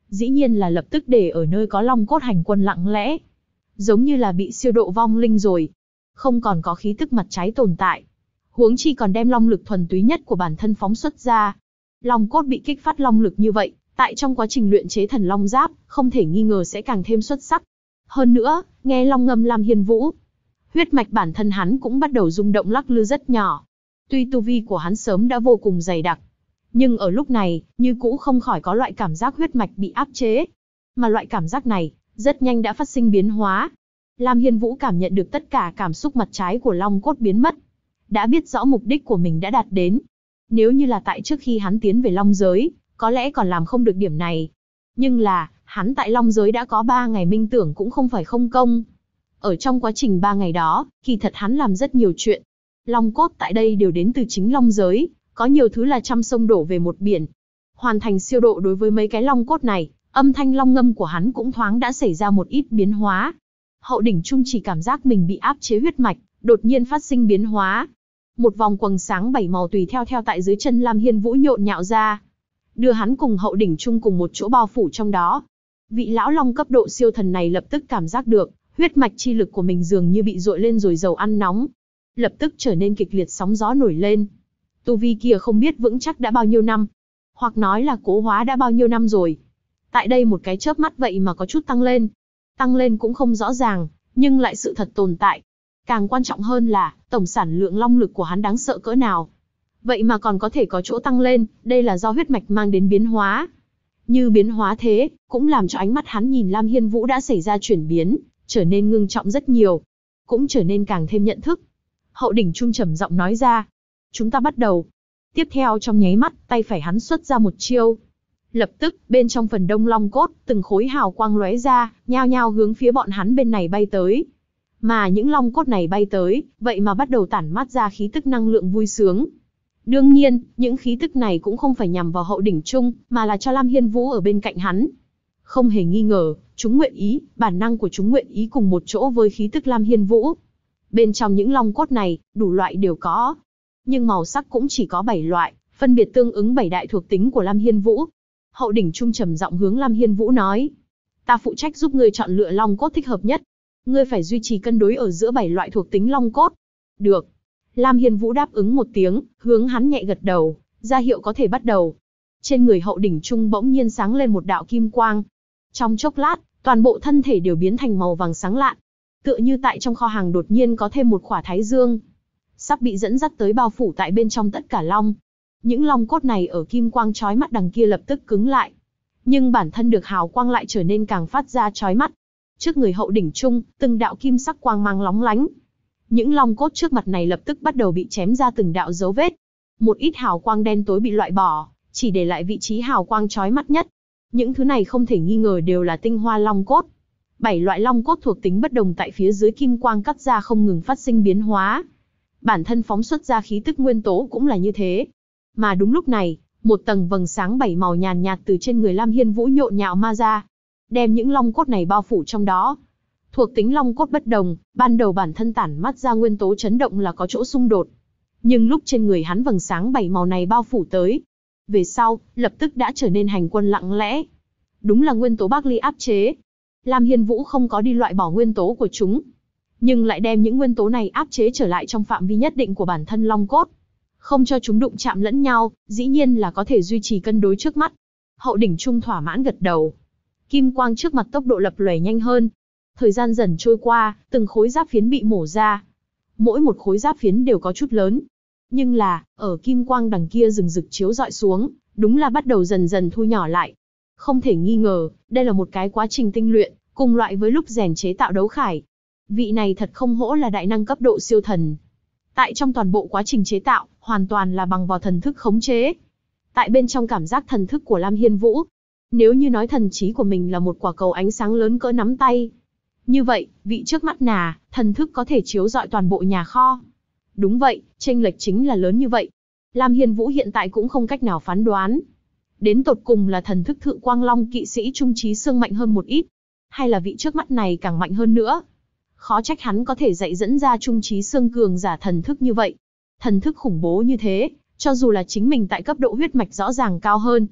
Dĩ nhiên là lập tức để ở nơi có long cốt hành quân lặng lẽ. Giống như là bị siêu độ vong linh rồi. Không còn có khí tức mặt trái tồn tại. Huống chi còn đem long lực thuần túy nhất của bản thân phóng xuất ra. Long cốt bị kích phát long lực như vậy, tại trong quá trình luyện chế thần long giáp, không thể nghi ngờ sẽ càng thêm xuất sắc. Hơn nữa, nghe long ngâm Lam Hiên Vũ, huyết mạch bản thân hắn cũng bắt đầu rung động lắc lư rất nhỏ. Tuy tu vi của hắn sớm đã vô cùng dày đặc, nhưng ở lúc này, như cũ không khỏi có loại cảm giác huyết mạch bị áp chế. Mà loại cảm giác này, rất nhanh đã phát sinh biến hóa. Lam Hiên Vũ cảm nhận được tất cả cảm xúc mặt trái của long cốt biến mất. Đã biết rõ mục đích của mình đã đạt đến. Nếu như là tại trước khi hắn tiến về long giới, có lẽ còn làm không được điểm này. Nhưng là, hắn tại long giới đã có 3 ngày minh tưởng cũng không phải không công. Ở trong quá trình 3 ngày đó, kỳ thật hắn làm rất nhiều chuyện. Long cốt tại đây đều đến từ chính long giới, có nhiều thứ là trăm sông đổ về một biển. Hoàn thành siêu độ đối với mấy cái long cốt này, âm thanh long ngâm của hắn cũng thoáng đã xảy ra một ít biến hóa. Hậu đỉnh trung chỉ cảm giác mình bị áp chế huyết mạch, đột nhiên phát sinh biến hóa. Một vòng quầng sáng 7 màu tùy theo tại dưới chân Lam Hiên Vũ nhộn nhạo ra, đưa hắn cùng hậu đỉnh trung cùng một chỗ bao phủ trong đó. Vị lão long cấp độ siêu thần này lập tức cảm giác được, huyết mạch chi lực của mình dường như bị dội lên rồi dầu ăn nóng. Lập tức trở nên kịch liệt sóng gió nổi lên. Tu vi kia không biết vững chắc đã bao nhiêu năm, hoặc nói là cố hóa đã bao nhiêu năm rồi. Tại đây một cái chớp mắt vậy mà có chút tăng lên. Tăng lên cũng không rõ ràng, nhưng lại sự thật tồn tại. Càng quan trọng hơn là, tổng sản lượng long lực của hắn đáng sợ cỡ nào. Vậy mà còn có thể có chỗ tăng lên, đây là do huyết mạch mang đến biến hóa. Như biến hóa thế, cũng làm cho ánh mắt hắn nhìn Lam Hiên Vũ đã xảy ra chuyển biến, trở nên ngưng trọng rất nhiều. Cũng trở nên càng thêm nhận thức. Hậu đỉnh trung trầm giọng nói ra. Chúng ta bắt đầu. Tiếp theo trong nháy mắt, tay phải hắn xuất ra một chiêu. Lập tức, bên trong phần đông long cốt, từng khối hào quang lóe ra, nhao nhao hướng phía bọn hắn bên này bay tới. Mà những long cốt này bay tới, vậy mà bắt đầu tản mát ra khí tức năng lượng vui sướng. Đương nhiên, những khí tức này cũng không phải nhằm vào hậu đỉnh trung, mà là cho Lam Hiên Vũ ở bên cạnh hắn. Không hề nghi ngờ, chúng nguyện ý, bản năng của chúng nguyện ý cùng một chỗ với khí tức Lam Hiên Vũ. Bên trong những long cốt này, đủ loại đều có. Nhưng màu sắc cũng chỉ có 7 loại, phân biệt tương ứng 7 đại thuộc tính của Lam Hiên Vũ. Hậu đỉnh trung trầm giọng hướng Lam Hiên Vũ nói. Ta phụ trách giúp ngươi chọn lựa long cốt thích hợp nhất. Ngươi phải duy trì cân đối ở giữa 7 loại thuộc tính long cốt. Được. Lam Hiên Vũ đáp ứng một tiếng, hướng hắn nhẹ gật đầu, ra hiệu có thể bắt đầu. Trên người hậu đỉnh trung bỗng nhiên sáng lên một đạo kim quang. Trong chốc lát, toàn bộ thân thể đều biến thành màu vàng sáng lạn. Tựa như tại trong kho hàng đột nhiên có thêm một khỏa thái dương. Sắp bị dẫn dắt tới bao phủ tại bên trong tất cả long. Những long cốt này ở kim quang chói mắt đằng kia lập tức cứng lại. Nhưng bản thân được hào quang lại trở nên càng phát ra chói mắt. Trước người hậu đỉnh trung, từng đạo kim sắc quang mang lóng lánh. Những long cốt trước mặt này lập tức bắt đầu bị chém ra từng đạo dấu vết. Một ít hào quang đen tối bị loại bỏ, chỉ để lại vị trí hào quang chói mắt nhất. Những thứ này không thể nghi ngờ đều là tinh hoa long cốt. 7 loại long cốt thuộc tính bất đồng tại phía dưới kim quang cắt ra không ngừng phát sinh biến hóa. Bản thân phóng xuất ra khí tức nguyên tố cũng là như thế. Mà đúng lúc này, một tầng vầng sáng 7 màu nhàn nhạt từ trên người Lam Hiên Vũ nhộn nhạo ma ra, đem những long cốt này bao phủ trong đó. Thuộc tính long cốt bất đồng, ban đầu bản thân tản mắt ra nguyên tố chấn động là có chỗ xung đột. Nhưng lúc trên người hắn vầng sáng 7 màu này bao phủ tới, về sau, lập tức đã trở nên hành quân lặng lẽ. Đúng là nguyên tố Bác Ly áp chế. Lam Hiên Vũ không có đi loại bỏ nguyên tố của chúng, nhưng lại đem những nguyên tố này áp chế trở lại trong phạm vi nhất định của bản thân long cốt. Không cho chúng đụng chạm lẫn nhau, dĩ nhiên là có thể duy trì cân đối trước mắt. Hậu đỉnh trung thỏa mãn gật đầu. Kim quang trước mặt tốc độ lập lòe nhanh hơn. Thời gian dần trôi qua, từng khối giáp phiến bị mổ ra. Mỗi một khối giáp phiến đều có chút lớn. Nhưng là, ở kim quang đằng kia rừng rực chiếu rọi xuống, đúng là bắt đầu dần dần thu nhỏ lại. Không thể nghi ngờ, đây là một cái quá trình tinh luyện, cùng loại với lúc rèn chế tạo đấu khải. Vị này thật không hổ là đại năng cấp độ siêu thần. Tại trong toàn bộ quá trình chế tạo, hoàn toàn là bằng vào thần thức khống chế. Tại bên trong cảm giác thần thức của Lam Hiên Vũ, nếu như nói thần trí của mình là một quả cầu ánh sáng lớn cỡ nắm tay, như vậy, vị trước mắt nà, thần thức có thể chiếu rọi toàn bộ nhà kho. Đúng vậy, chênh lệch chính là lớn như vậy. Lam Hiên Vũ hiện tại cũng không cách nào phán đoán. Đến tột cùng là thần thức Thự Quang Long kỵ sĩ Trung Trí Xương mạnh hơn một ít, hay là vị trước mắt này càng mạnh hơn nữa. Khó trách hắn có thể dạy dẫn ra Trung Trí Xương cường giả thần thức như vậy. Thần thức khủng bố như thế, cho dù là chính mình tại cấp độ huyết mạch rõ ràng cao hơn,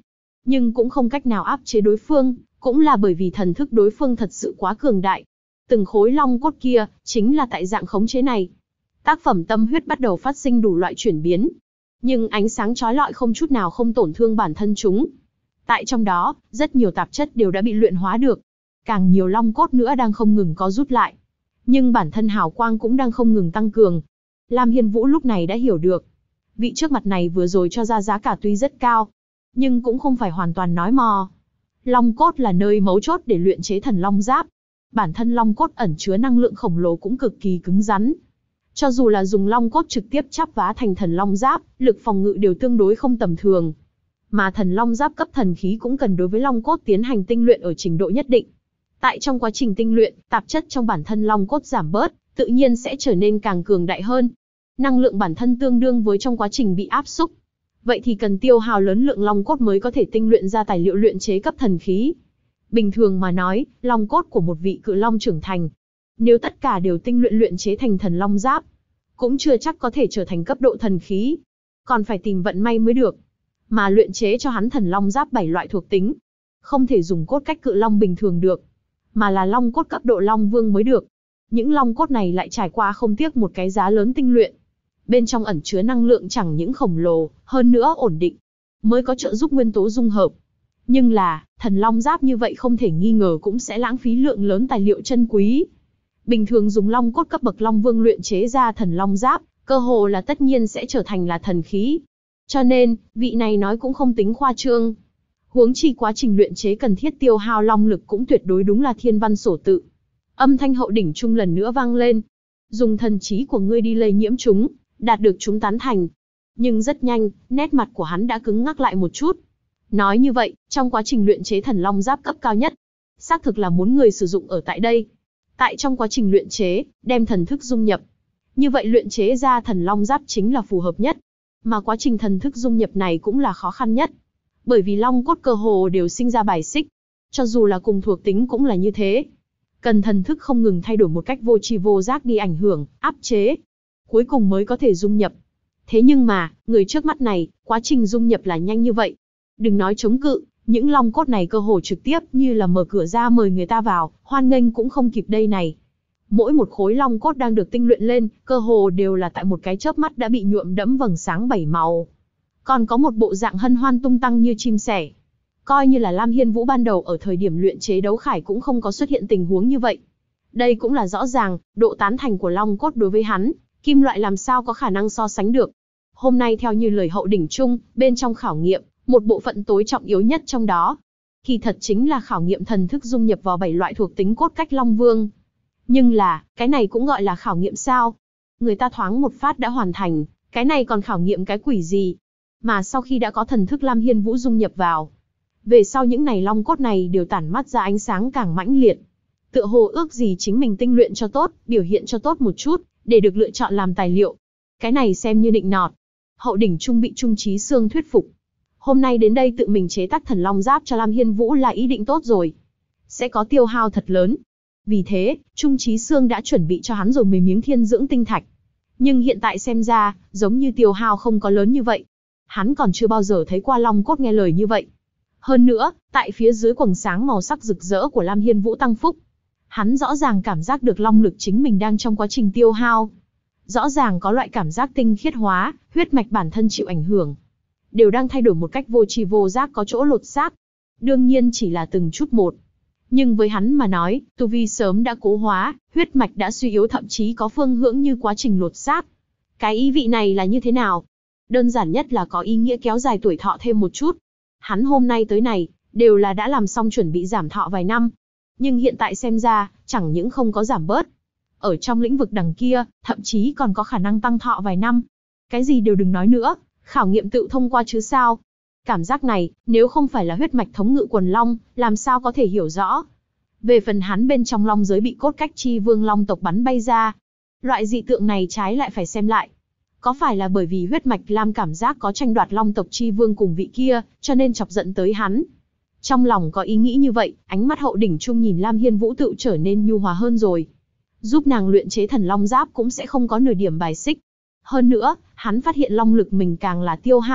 nhưng cũng không cách nào áp chế đối phương, cũng là bởi vì thần thức đối phương thật sự quá cường đại. Từng khối long cốt kia, chính là tại dạng khống chế này. Tác phẩm tâm huyết bắt đầu phát sinh đủ loại chuyển biến. Nhưng ánh sáng chói lọi không chút nào không tổn thương bản thân chúng. Tại trong đó, rất nhiều tạp chất đều đã bị luyện hóa được. Càng nhiều long cốt nữa đang không ngừng có rút lại. Nhưng bản thân hào quang cũng đang không ngừng tăng cường. Lam Hiên Vũ lúc này đã hiểu được. Vị trước mặt này vừa rồi cho ra giá cả tuy rất cao, nhưng cũng không phải hoàn toàn nói mò. Long cốt là nơi mấu chốt để luyện chế thần long giáp. Bản thân long cốt ẩn chứa năng lượng khổng lồ cũng cực kỳ cứng rắn. Cho dù là dùng long cốt trực tiếp chắp vá thành thần long giáp, lực phòng ngự đều tương đối không tầm thường. Mà thần long giáp cấp thần khí cũng cần đối với long cốt tiến hành tinh luyện ở trình độ nhất định. Tại trong quá trình tinh luyện, tạp chất trong bản thân long cốt giảm bớt, tự nhiên sẽ trở nên càng cường đại hơn. Năng lượng bản thân tương đương với trong quá trình bị áp xúc. Vậy thì cần tiêu hao lớn lượng long cốt mới có thể tinh luyện ra tài liệu luyện chế cấp thần khí. Bình thường mà nói, long cốt của một vị cự long trưởng thành, nếu tất cả đều tinh luyện chế thành thần long giáp, cũng chưa chắc có thể trở thành cấp độ thần khí. Còn phải tìm vận may mới được. Mà luyện chế cho hắn thần long giáp 7 loại thuộc tính, không thể dùng cốt cách cự long bình thường được, mà là long cốt cấp độ long vương mới được. Những long cốt này lại trải qua không tiếc một cái giá lớn tinh luyện. Bên trong ẩn chứa năng lượng chẳng những khổng lồ, hơn nữa ổn định, mới có trợ giúp nguyên tố dung hợp. Nhưng là, thần long giáp như vậy không thể nghi ngờ cũng sẽ lãng phí lượng lớn tài liệu chân quý. Bình thường dùng long cốt cấp bậc long vương luyện chế ra thần long giáp, cơ hồ là tất nhiên sẽ trở thành là thần khí. Cho nên, vị này nói cũng không tính khoa trương. Huống chi quá trình luyện chế cần thiết tiêu hao long lực cũng tuyệt đối đúng là thiên văn sổ tự. Âm thanh hậu đỉnh trung lần nữa vang lên. Dùng thần trí của ngươi đi lây nhiễm chúng, đạt được chúng tán thành. Nhưng rất nhanh, nét mặt của hắn đã cứng ngắc lại một chút. Nói như vậy, trong quá trình luyện chế thần long giáp cấp cao nhất, xác thực là muốn người sử dụng ở tại đây. Tại trong quá trình luyện chế, đem thần thức dung nhập. Như vậy luyện chế ra thần long giáp chính là phù hợp nhất. Mà quá trình thần thức dung nhập này cũng là khó khăn nhất. Bởi vì long cốt cơ hồ đều sinh ra bài xích. Cho dù là cùng thuộc tính cũng là như thế. Cần thần thức không ngừng thay đổi một cách vô tri vô giác đi ảnh hưởng, áp chế. Cuối cùng mới có thể dung nhập. Thế nhưng mà, người trước mắt này, quá trình dung nhập là nhanh như vậy. Đừng nói chống cự, những long cốt này cơ hồ trực tiếp như là mở cửa ra mời người ta vào, hoan nghênh cũng không kịp đây này. Mỗi một khối long cốt đang được tinh luyện lên, cơ hồ đều là tại một cái chớp mắt đã bị nhuộm đẫm vầng sáng 7 màu. Còn có một bộ dạng hân hoan tung tăng như chim sẻ. Coi như là Lam Hiên Vũ ban đầu ở thời điểm luyện chế đấu khải cũng không có xuất hiện tình huống như vậy. Đây cũng là rõ ràng, độ tán thành của long cốt đối với hắn, kim loại làm sao có khả năng so sánh được. Hôm nay theo như lời hậu đỉnh chung, bên trong khảo nghiệm, một bộ phận tối trọng yếu nhất trong đó, kỳ thật chính là khảo nghiệm thần thức dung nhập vào 7 loại thuộc tính cốt cách long vương. Nhưng là, cái này cũng gọi là khảo nghiệm sao? Người ta thoáng một phát đã hoàn thành, cái này còn khảo nghiệm cái quỷ gì? Mà sau khi đã có thần thức Lam Hiên Vũ dung nhập vào, về sau những này long cốt này đều tản mắt ra ánh sáng càng mãnh liệt. Tựa hồ ước gì chính mình tinh luyện cho tốt, biểu hiện cho tốt một chút, để được lựa chọn làm tài liệu. Cái này xem như định nọt. Hậu đỉnh trung bị Trung Chí Xương thuyết phục. Hôm nay đến đây tự mình chế tác thần long giáp cho Lam Hiên Vũ là ý định tốt rồi. Sẽ có tiêu hao thật lớn. Vì thế, Trung Chí Xương đã chuẩn bị cho hắn rồi 10 miếng thiên dưỡng tinh thạch. Nhưng hiện tại xem ra, giống như tiêu hao không có lớn như vậy. Hắn còn chưa bao giờ thấy qua long cốt nghe lời như vậy. Hơn nữa, tại phía dưới quầng sáng màu sắc rực rỡ của Lam Hiên Vũ tăng phúc, hắn rõ ràng cảm giác được long lực chính mình đang trong quá trình tiêu hao. Rõ ràng có loại cảm giác tinh khiết hóa, huyết mạch bản thân chịu ảnh hưởng. Đều đang thay đổi một cách vô tri vô giác có chỗ lột xác. Đương nhiên chỉ là từng chút một. Nhưng với hắn mà nói, tu vi sớm đã cố hóa, huyết mạch đã suy yếu thậm chí có phương hướng như quá trình lột xác. Cái ý vị này là như thế nào? Đơn giản nhất là có ý nghĩa kéo dài tuổi thọ thêm một chút. Hắn hôm nay tới này, đều là đã làm xong chuẩn bị giảm thọ vài năm. Nhưng hiện tại xem ra, chẳng những không có giảm bớt. Ở trong lĩnh vực đằng kia, thậm chí còn có khả năng tăng thọ vài năm. Cái gì đều đừng nói nữa, khảo nghiệm tự thông qua chứ sao. Cảm giác này, nếu không phải là huyết mạch thống ngự quần long, làm sao có thể hiểu rõ. Về phần hắn bên trong long giới bị cốt cách chi vương long tộc bắn bay ra. Loại dị tượng này trái lại phải xem lại. Có phải là bởi vì huyết mạch Lam cảm giác có tranh đoạt long tộc chi vương cùng vị kia, cho nên chọc giận tới hắn? Trong lòng có ý nghĩ như vậy, ánh mắt hậu đỉnh trung nhìn Lam Hiên Vũ tự trở nên nhu hòa hơn rồi. Giúp nàng luyện chế thần long giáp cũng sẽ không có nửa điểm bài xích. Hơn nữa, hắn phát hiện long lực mình càng là tiêu hao,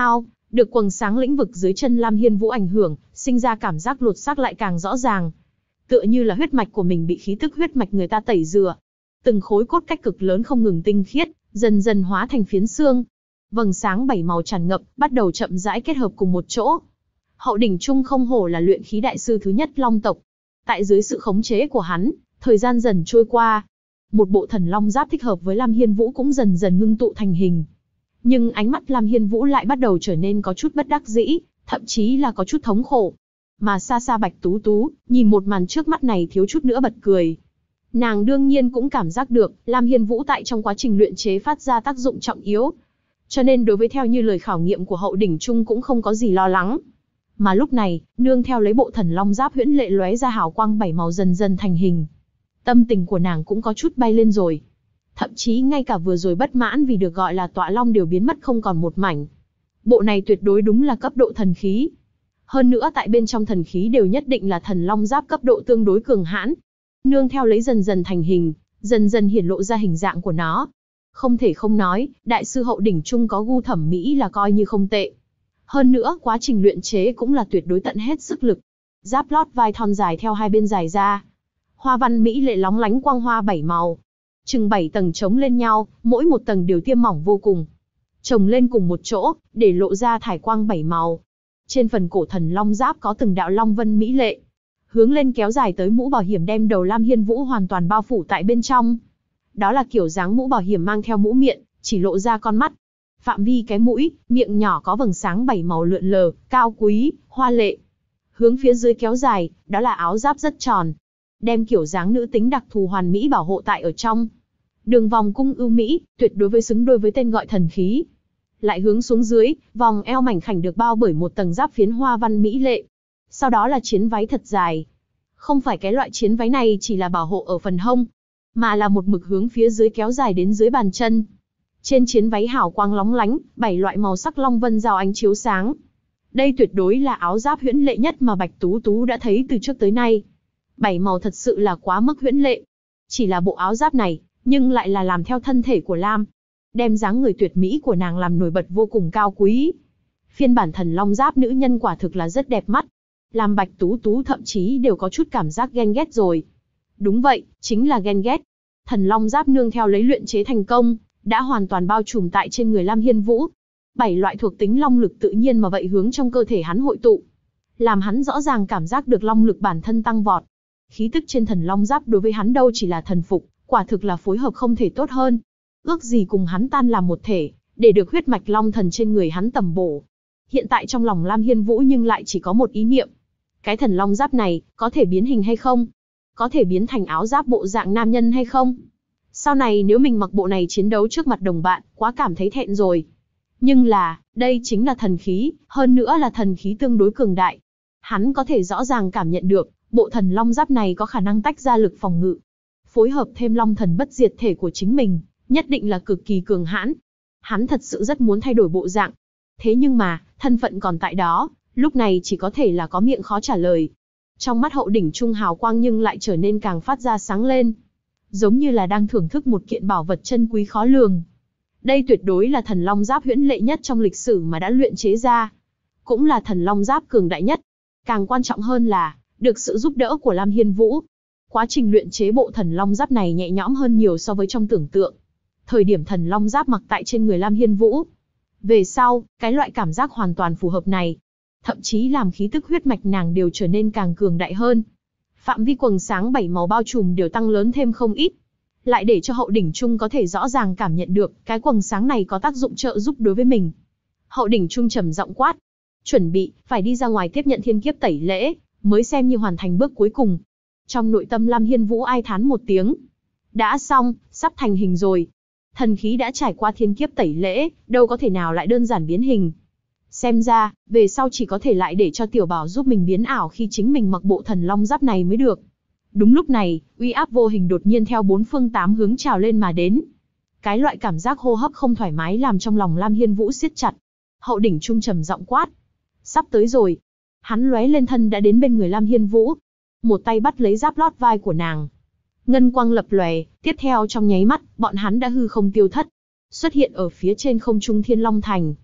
Được quầng sáng lĩnh vực dưới chân Lam Hiên Vũ ảnh hưởng, sinh ra cảm giác lột xác lại càng rõ ràng. Tựa như là huyết mạch của mình bị khí tức huyết mạch người ta tẩy rửa. Từng khối cốt cách cực lớn không ngừng tinh khiết, dần dần hóa thành phiến xương. Vầng sáng 7 màu tràn ngập, bắt đầu chậm rãi kết hợp cùng một chỗ. Hậu đỉnh Trung không hổ là luyện khí đại sư thứ nhất Long tộc. Tại dưới sự khống chế của hắn, thời gian dần trôi qua. Một bộ thần long giáp thích hợp với Lam Hiên Vũ cũng dần dần ngưng tụ thành hình. Nhưng ánh mắt Lam Hiên Vũ lại bắt đầu trở nên có chút bất đắc dĩ, thậm chí là có chút thống khổ. Mà xa xa Bạch Tú Tú, nhìn một màn trước mắt này thiếu chút nữa bật cười. Nàng đương nhiên cũng cảm giác được, Lam Hiên Vũ tại trong quá trình luyện chế phát ra tác dụng trọng yếu. Cho nên đối với theo như lời khảo nghiệm của hậu đỉnh Trung cũng không có gì lo lắng. Mà lúc này, nương theo lấy bộ thần long giáp huyễn lệ lóe ra hào quang 7 màu dần dần thành hình. Tâm tình của nàng cũng có chút bay lên rồi. Thậm chí ngay cả vừa rồi bất mãn vì được gọi là tọa long đều biến mất không còn một mảnh. Bộ này tuyệt đối đúng là cấp độ thần khí. Hơn nữa tại bên trong thần khí đều nhất định là thần long giáp cấp độ tương đối cường hãn. Nương theo lấy dần dần thành hình, dần dần hiển lộ ra hình dạng của nó. Không thể không nói, đại sư hậu đỉnh Trung có gu thẩm mỹ là coi như không tệ. Hơn nữa, quá trình luyện chế cũng là tuyệt đối tận hết sức lực. Giáp lót vai thon dài theo hai bên dài ra. Hoa văn mỹ lệ lóng lánh quang hoa 7 màu. Chừng 7 tầng chồng lên nhau, mỗi một tầng đều tiêm mỏng vô cùng. Chồng lên cùng một chỗ, để lộ ra thải quang 7 màu. Trên phần cổ thần long giáp có từng đạo long vân mỹ lệ. Hướng lên kéo dài tới mũ bảo hiểm đem đầu Lam Hiên Vũ hoàn toàn bao phủ tại bên trong. Đó là kiểu dáng mũ bảo hiểm mang theo mũ miệng, chỉ lộ ra con mắt. Phạm vi cái mũi, miệng nhỏ có vầng sáng 7 màu lượn lờ, cao quý, hoa lệ. Hướng phía dưới kéo dài, đó là áo giáp rất tròn. Đem kiểu dáng nữ tính đặc thù hoàn mỹ bảo hộ tại ở trong. Đường vòng cung ưu mỹ, tuyệt đối với xứng đôi với tên gọi thần khí. Lại hướng xuống dưới, vòng eo mảnh khảnh được bao bởi một tầng giáp phiến hoa văn mỹ lệ. Sau đó là chiến váy thật dài. Không phải cái loại chiến váy này chỉ là bảo hộ ở phần hông, mà là một mực hướng phía dưới kéo dài đến dưới bàn chân. Trên chiến váy hào quang lóng lánh, 7 loại màu sắc long vân giao ánh chiếu sáng. Đây tuyệt đối là áo giáp huyễn lệ nhất mà Bạch Tú Tú đã thấy từ trước tới nay. 7 màu thật sự là quá mức huyễn lệ. Chỉ là bộ áo giáp này, nhưng lại là làm theo thân thể của Lam. Đem dáng người tuyệt mỹ của nàng làm nổi bật vô cùng cao quý. Phiên bản thần long giáp nữ nhân quả thực là rất đẹp mắt. Làm Bạch Tú Tú thậm chí đều có chút cảm giác ghen ghét rồi. Đúng vậy, chính là ghen ghét. Thần long giáp nương theo lấy luyện chế thành công, đã hoàn toàn bao trùm tại trên người Lam Hiên Vũ. 7 loại thuộc tính long lực tự nhiên mà vậy hướng trong cơ thể hắn hội tụ. Làm hắn rõ ràng cảm giác được long lực bản thân tăng vọt. Khí tức trên thần long giáp đối với hắn đâu chỉ là thần phục, quả thực là phối hợp không thể tốt hơn. Ước gì cùng hắn tan làm một thể, để được huyết mạch long thần trên người hắn tầm bổ. Hiện tại trong lòng Lam Hiên Vũ nhưng lại chỉ có một ý niệm. Cái thần long giáp này, có thể biến hình hay không? Có thể biến thành áo giáp bộ dạng nam nhân hay không? Sau này nếu mình mặc bộ này chiến đấu trước mặt đồng bạn, quá cảm thấy thẹn rồi. Nhưng là, đây chính là thần khí, hơn nữa là thần khí tương đối cường đại. Hắn có thể rõ ràng cảm nhận được, bộ thần long giáp này có khả năng tách ra lực phòng ngự. Phối hợp thêm long thần bất diệt thể của chính mình, nhất định là cực kỳ cường hãn. Hắn thật sự rất muốn thay đổi bộ dạng. Thế nhưng mà, thân phận còn tại đó, lúc này chỉ có thể là có miệng khó trả lời. Trong mắt hậu đỉnh trung hào quang nhưng lại trở nên càng phát ra sáng lên. Giống như là đang thưởng thức một kiện bảo vật chân quý khó lường. Đây tuyệt đối là thần long giáp huyễn lệ nhất trong lịch sử mà đã luyện chế ra. Cũng là thần long giáp cường đại nhất. Càng quan trọng hơn là, được sự giúp đỡ của Lam Hiên Vũ. Quá trình luyện chế bộ thần long giáp này nhẹ nhõm hơn nhiều so với trong tưởng tượng. Thời điểm thần long giáp mặc tại trên người Lam Hiên Vũ. Về sau, cái loại cảm giác hoàn toàn phù hợp này, thậm chí làm khí tức huyết mạch nàng đều trở nên càng cường đại hơn. Phạm vi quầng sáng 7 màu bao trùm đều tăng lớn thêm không ít. Lại để cho hậu đỉnh trung có thể rõ ràng cảm nhận được cái quầng sáng này có tác dụng trợ giúp đối với mình. Hậu đỉnh trung trầm giọng quát. Chuẩn bị, phải đi ra ngoài tiếp nhận thiên kiếp tẩy lễ, mới xem như hoàn thành bước cuối cùng. Trong nội tâm Lam Hiên Vũ ai thán một tiếng. Đã xong, sắp thành hình rồi. Thần khí đã trải qua thiên kiếp tẩy lễ, đâu có thể nào lại đơn giản biến hình. Xem ra, về sau chỉ có thể lại để cho tiểu bảo giúp mình biến ảo khi chính mình mặc bộ thần long giáp này mới được. Đúng lúc này, uy áp vô hình đột nhiên theo 4 phương 8 hướng trào lên mà đến. Cái loại cảm giác hô hấp không thoải mái làm trong lòng Lam Hiên Vũ siết chặt. Hậu đỉnh trung trầm giọng quát. Sắp tới rồi. Hắn lóe lên thân đã đến bên người Lam Hiên Vũ. Một tay bắt lấy giáp lót vai của nàng. Ngân quang lập lòe, tiếp theo trong nháy mắt, bọn hắn đã hư không tiêu thất. Xuất hiện ở phía trên không trung Thiên Long Thành.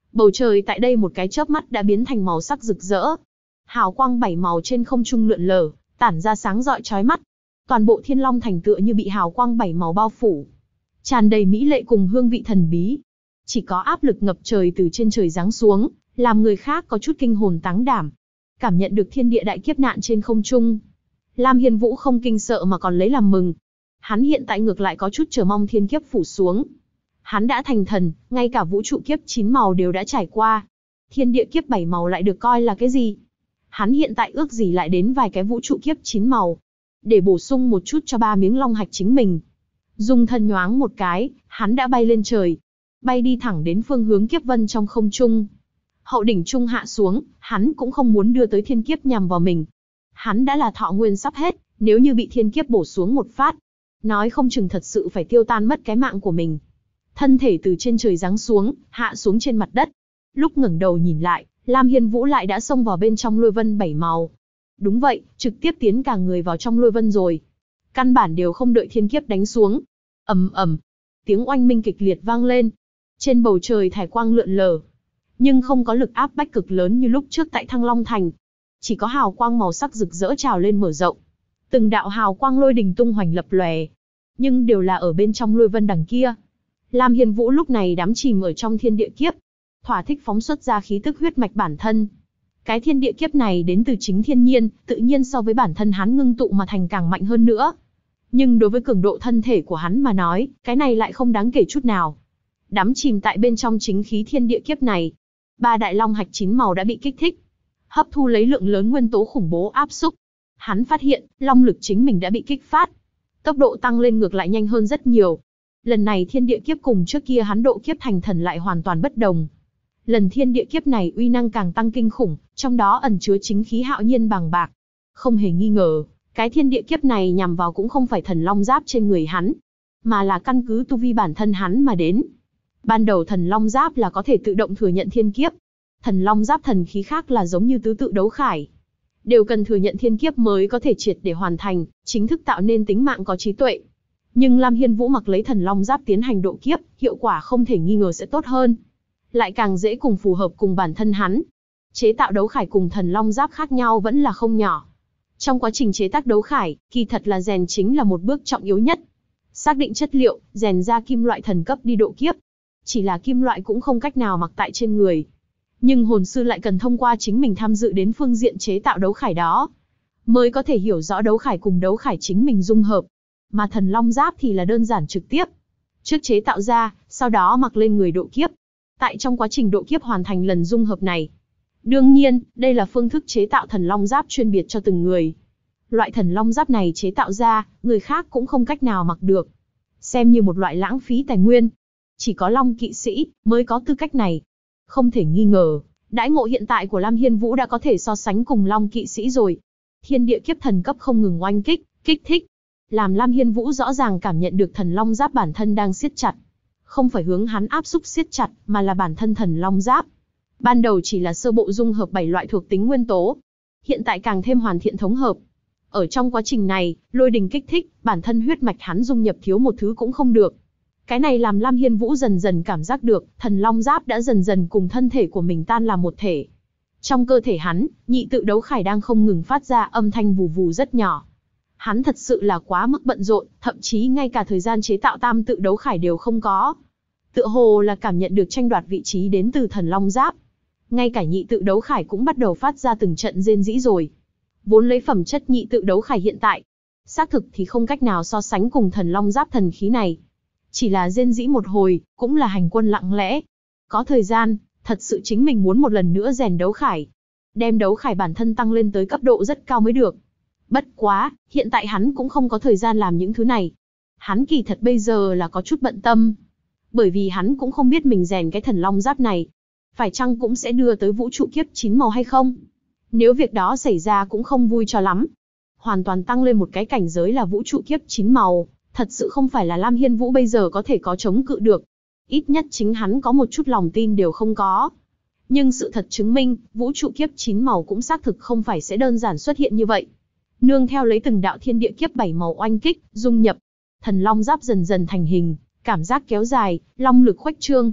Bầu trời tại đây một cái chớp mắt đã biến thành màu sắc rực rỡ. Hào quang 7 màu trên không trung lượn lờ, tản ra sáng rọi chói mắt. Toàn bộ Thiên Long Thành tựa như bị hào quang 7 màu bao phủ, tràn đầy mỹ lệ cùng hương vị thần bí. Chỉ có áp lực ngập trời từ trên trời giáng xuống, làm người khác có chút kinh hồn táng đảm. Cảm nhận được thiên địa đại kiếp nạn trên không trung, Lam Hiên Vũ không kinh sợ mà còn lấy làm mừng. Hắn hiện tại ngược lại có chút chờ mong thiên kiếp phủ xuống. Hắn đã thành thần, ngay cả vũ trụ kiếp 9 màu đều đã trải qua. Thiên địa kiếp 7 màu lại được coi là cái gì? Hắn hiện tại ước gì lại đến vài cái vũ trụ kiếp 9 màu, để bổ sung một chút cho 3 miếng long hạch chính mình. Dùng thân nhoáng một cái, hắn đã bay lên trời, bay đi thẳng đến phương hướng kiếp vân trong không trung. Hậu đỉnh trung hạ xuống, hắn cũng không muốn đưa tới thiên kiếp nhằm vào mình. Hắn đã là thọ nguyên sắp hết, nếu như bị thiên kiếp bổ xuống một phát, nói không chừng thật sự phải tiêu tan mất cái mạng của mình. Thân thể từ trên trời giáng xuống, hạ xuống trên mặt đất. Lúc ngẩng đầu nhìn lại, Lam Hiên Vũ lại đã xông vào bên trong lôi vân 7 màu. Đúng vậy, trực tiếp tiến cả người vào trong lôi vân rồi. Căn bản đều không đợi thiên kiếp đánh xuống. Ầm ầm, tiếng oanh minh kịch liệt vang lên. Trên bầu trời thải quang lượn lờ, nhưng không có lực áp bách cực lớn như lúc trước tại Thăng Long Thành. Chỉ có hào quang màu sắc rực rỡ trào lên mở rộng. Từng đạo hào quang lôi đình tung hoành lập lòe, nhưng đều là ở bên trong lôi vân đằng kia. Lam Hiên Vũ lúc này đắm chìm ở trong thiên địa kiếp, thỏa thích phóng xuất ra khí tức huyết mạch bản thân. Cái thiên địa kiếp này đến từ chính thiên nhiên, tự nhiên so với bản thân hắn ngưng tụ mà thành càng mạnh hơn nữa. Nhưng đối với cường độ thân thể của hắn mà nói, cái này lại không đáng kể chút nào. Đắm chìm tại bên trong chính khí thiên địa kiếp này, 3 đại long hạch 9 màu đã bị kích thích, hấp thu lấy lượng lớn nguyên tố khủng bố áp xúc. Hắn phát hiện, long lực chính mình đã bị kích phát. Tốc độ tăng lên ngược lại nhanh hơn rất nhiều. Lần này thiên địa kiếp cùng trước kia hắn độ kiếp thành thần lại hoàn toàn bất đồng. Lần thiên địa kiếp này uy năng càng tăng kinh khủng, trong đó ẩn chứa chính khí hạo nhiên bàng bạc. Không hề nghi ngờ, cái thiên địa kiếp này nhằm vào cũng không phải thần long giáp trên người hắn, mà là căn cứ tu vi bản thân hắn mà đến. Ban đầu thần long giáp là có thể tự động thừa nhận thiên kiếp. Thần long giáp thần khí khác là giống như tứ tự đấu khải, đều cần thừa nhận thiên kiếp mới có thể triệt để hoàn thành, chính thức tạo nên tính mạng có trí tuệ. Nhưng Lam Hiên Vũ mặc lấy thần long giáp tiến hành độ kiếp, hiệu quả không thể nghi ngờ sẽ tốt hơn, lại càng dễ cùng phù hợp cùng bản thân hắn. Chế tạo đấu khải cùng thần long giáp khác nhau vẫn là không nhỏ. Trong quá trình chế tác đấu khải, kỳ thật là rèn chính là một bước trọng yếu nhất. Xác định chất liệu, rèn ra kim loại thần cấp đi độ kiếp. Chỉ là kim loại cũng không cách nào mặc tại trên người. Nhưng hồn sư lại cần thông qua chính mình tham dự đến phương diện chế tạo đấu khải đó, mới có thể hiểu rõ đấu khải cùng đấu khải chính mình dung hợp. Mà thần long giáp thì là đơn giản trực tiếp. Trước chế tạo ra, sau đó mặc lên người độ kiếp. Tại trong quá trình độ kiếp hoàn thành lần dung hợp này. Đương nhiên, đây là phương thức chế tạo thần long giáp chuyên biệt cho từng người. Loại thần long giáp này chế tạo ra, người khác cũng không cách nào mặc được. Xem như một loại lãng phí tài nguyên. Chỉ có long kỵ sĩ mới có tư cách này. Không thể nghi ngờ, đãi ngộ hiện tại của Lam Hiên Vũ đã có thể so sánh cùng long kỵ sĩ rồi. Thiên địa kiếp thần cấp không ngừng oanh kích, kích thích, làm Lam Hiên Vũ rõ ràng cảm nhận được thần long giáp bản thân đang siết chặt. Không phải hướng hắn áp xúc siết chặt, mà là bản thân thần long giáp. Ban đầu chỉ là sơ bộ dung hợp 7 loại thuộc tính nguyên tố, hiện tại càng thêm hoàn thiện thống hợp. Ở trong quá trình này, lôi đình kích thích, bản thân huyết mạch hắn dung nhập thiếu một thứ cũng không được. Cái này làm Lam Hiên Vũ dần dần cảm giác được, thần long giáp đã dần dần cùng thân thể của mình tan làm một thể. Trong cơ thể hắn, nhị tự đấu khải đang không ngừng phát ra âm thanh vù vù rất nhỏ. Hắn thật sự là quá mức bận rộn, thậm chí ngay cả thời gian chế tạo tam tự đấu khải đều không có. Tựa hồ là cảm nhận được tranh đoạt vị trí đến từ thần long giáp. Ngay cả nhị tự đấu khải cũng bắt đầu phát ra từng trận rên rỉ rồi. Vốn lấy phẩm chất nhị tự đấu khải hiện tại, xác thực thì không cách nào so sánh cùng thần long giáp thần khí này. Chỉ là rên rỉ một hồi, cũng là hành quân lặng lẽ. Có thời gian, thật sự chính mình muốn một lần nữa rèn đấu khải. Đem đấu khải bản thân tăng lên tới cấp độ rất cao mới được. Bất quá, hiện tại hắn cũng không có thời gian làm những thứ này. Hắn kỳ thật bây giờ là có chút bận tâm. Bởi vì hắn cũng không biết mình rèn cái thần long giáp này, phải chăng cũng sẽ đưa tới vũ trụ kiếp 9 màu hay không. Nếu việc đó xảy ra cũng không vui cho lắm. Hoàn toàn tăng lên một cái cảnh giới là vũ trụ kiếp 9 màu, thật sự không phải là Lam Hiên Vũ bây giờ có thể có chống cự được. Ít nhất chính hắn có một chút lòng tin đều không có. Nhưng sự thật chứng minh, vũ trụ kiếp 9 màu cũng xác thực không phải sẽ đơn giản xuất hiện như vậy. Nương theo lấy từng đạo thiên địa kiếp 7 màu oanh kích, dung nhập, thần long giáp dần dần thành hình, cảm giác kéo dài, long lực khuếch trương.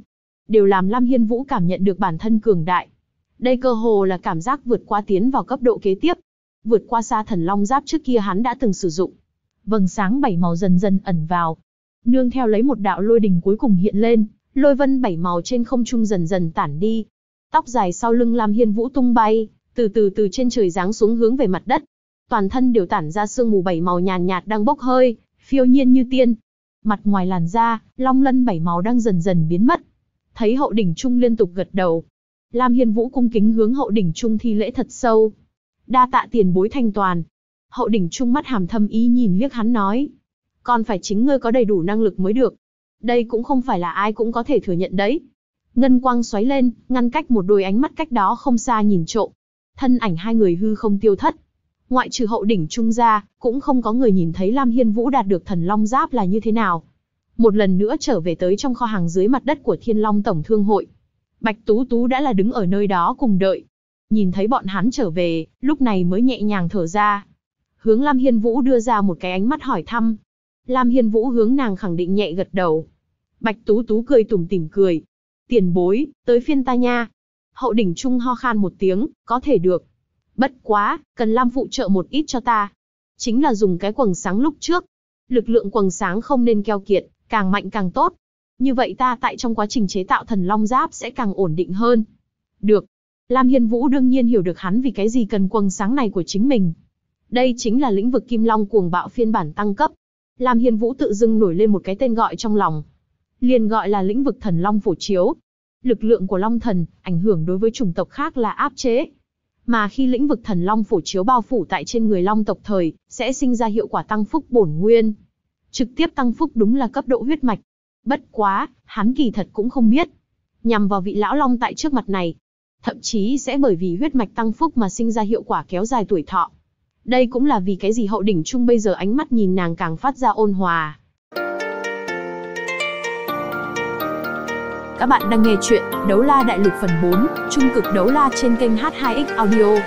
đều làm Lam Hiên Vũ cảm nhận được bản thân cường đại. Đây cơ hồ là cảm giác vượt qua tiến vào cấp độ kế tiếp, vượt qua xa thần long giáp trước kia hắn đã từng sử dụng. Vầng sáng 7 màu dần dần ẩn vào, nương theo lấy một đạo lôi đình cuối cùng hiện lên, lôi vân 7 màu trên không trung dần dần tản đi. Tóc dài sau lưng Lam Hiên Vũ tung bay, từ trên trời giáng xuống hướng về mặt đất. Toàn thân đều tản ra sương mù 7 màu nhàn nhạt đang bốc hơi, phiêu nhiên như tiên. Mặt ngoài làn da, long lân 7 màu đang dần dần biến mất. Thấy Hậu Đỉnh Trung liên tục gật đầu, Lam Hiên Vũ cung kính hướng Hậu Đỉnh Trung thi lễ thật sâu. Đa tạ tiền bối thanh toàn. Hậu Đỉnh Trung mắt hàm thâm ý nhìn liếc hắn nói, còn phải chính ngươi có đầy đủ năng lực mới được. Đây cũng không phải là ai cũng có thể thừa nhận đấy. Ngân quang xoáy lên, ngăn cách một đôi ánh mắt cách đó không xa nhìn trộm. Thân ảnh hai người hư không tiêu thất. Ngoại trừ Hậu Đỉnh Trung ra, cũng không có người nhìn thấy Lam Hiên Vũ đạt được thần long giáp là như thế nào. Một lần nữa trở về tới trong kho hàng dưới mặt đất của Thiên Long Tổng Thương Hội. Bạch Tú Tú đã là đứng ở nơi đó cùng đợi. Nhìn thấy bọn hắn trở về, lúc này mới nhẹ nhàng thở ra. Hướng Lam Hiên Vũ đưa ra một cái ánh mắt hỏi thăm. Lam Hiên Vũ hướng nàng khẳng định nhẹ gật đầu. Bạch Tú Tú cười tủm tỉm cười. Tiền bối, tới phiên ta nha. Hậu Đỉnh Trung ho khan một tiếng, có thể được. Bất quá, cần Lam phụ trợ một ít cho ta. Chính là dùng cái quầng sáng lúc trước. Lực lượng quầng sáng không nên keo kiệt, càng mạnh càng tốt. Như vậy ta tại trong quá trình chế tạo thần long giáp sẽ càng ổn định hơn. Được. Lam Hiên Vũ đương nhiên hiểu được hắn vì cái gì cần quầng sáng này của chính mình. Đây chính là lĩnh vực Kim Long cuồng bạo phiên bản tăng cấp. Lam Hiên Vũ tự dưng nổi lên một cái tên gọi trong lòng. Liền gọi là lĩnh vực thần long phổ chiếu. Lực lượng của long thần, ảnh hưởng đối với chủng tộc khác là áp chế. Mà khi lĩnh vực thần long phổ chiếu bao phủ tại trên người long tộc thời, sẽ sinh ra hiệu quả tăng phúc bổn nguyên. Trực tiếp tăng phúc đúng là cấp độ huyết mạch. Bất quá, hắn kỳ thật cũng không biết. Nhằm vào vị lão long tại trước mặt này. Thậm chí sẽ bởi vì huyết mạch tăng phúc mà sinh ra hiệu quả kéo dài tuổi thọ. Đây cũng là vì cái gì Hậu Đỉnh Trung bây giờ ánh mắt nhìn nàng càng phát ra ôn hòa. Các bạn đang nghe chuyện Đấu La Đại Lục phần 4, Trung cực đấu la trên kênh H2X Audio.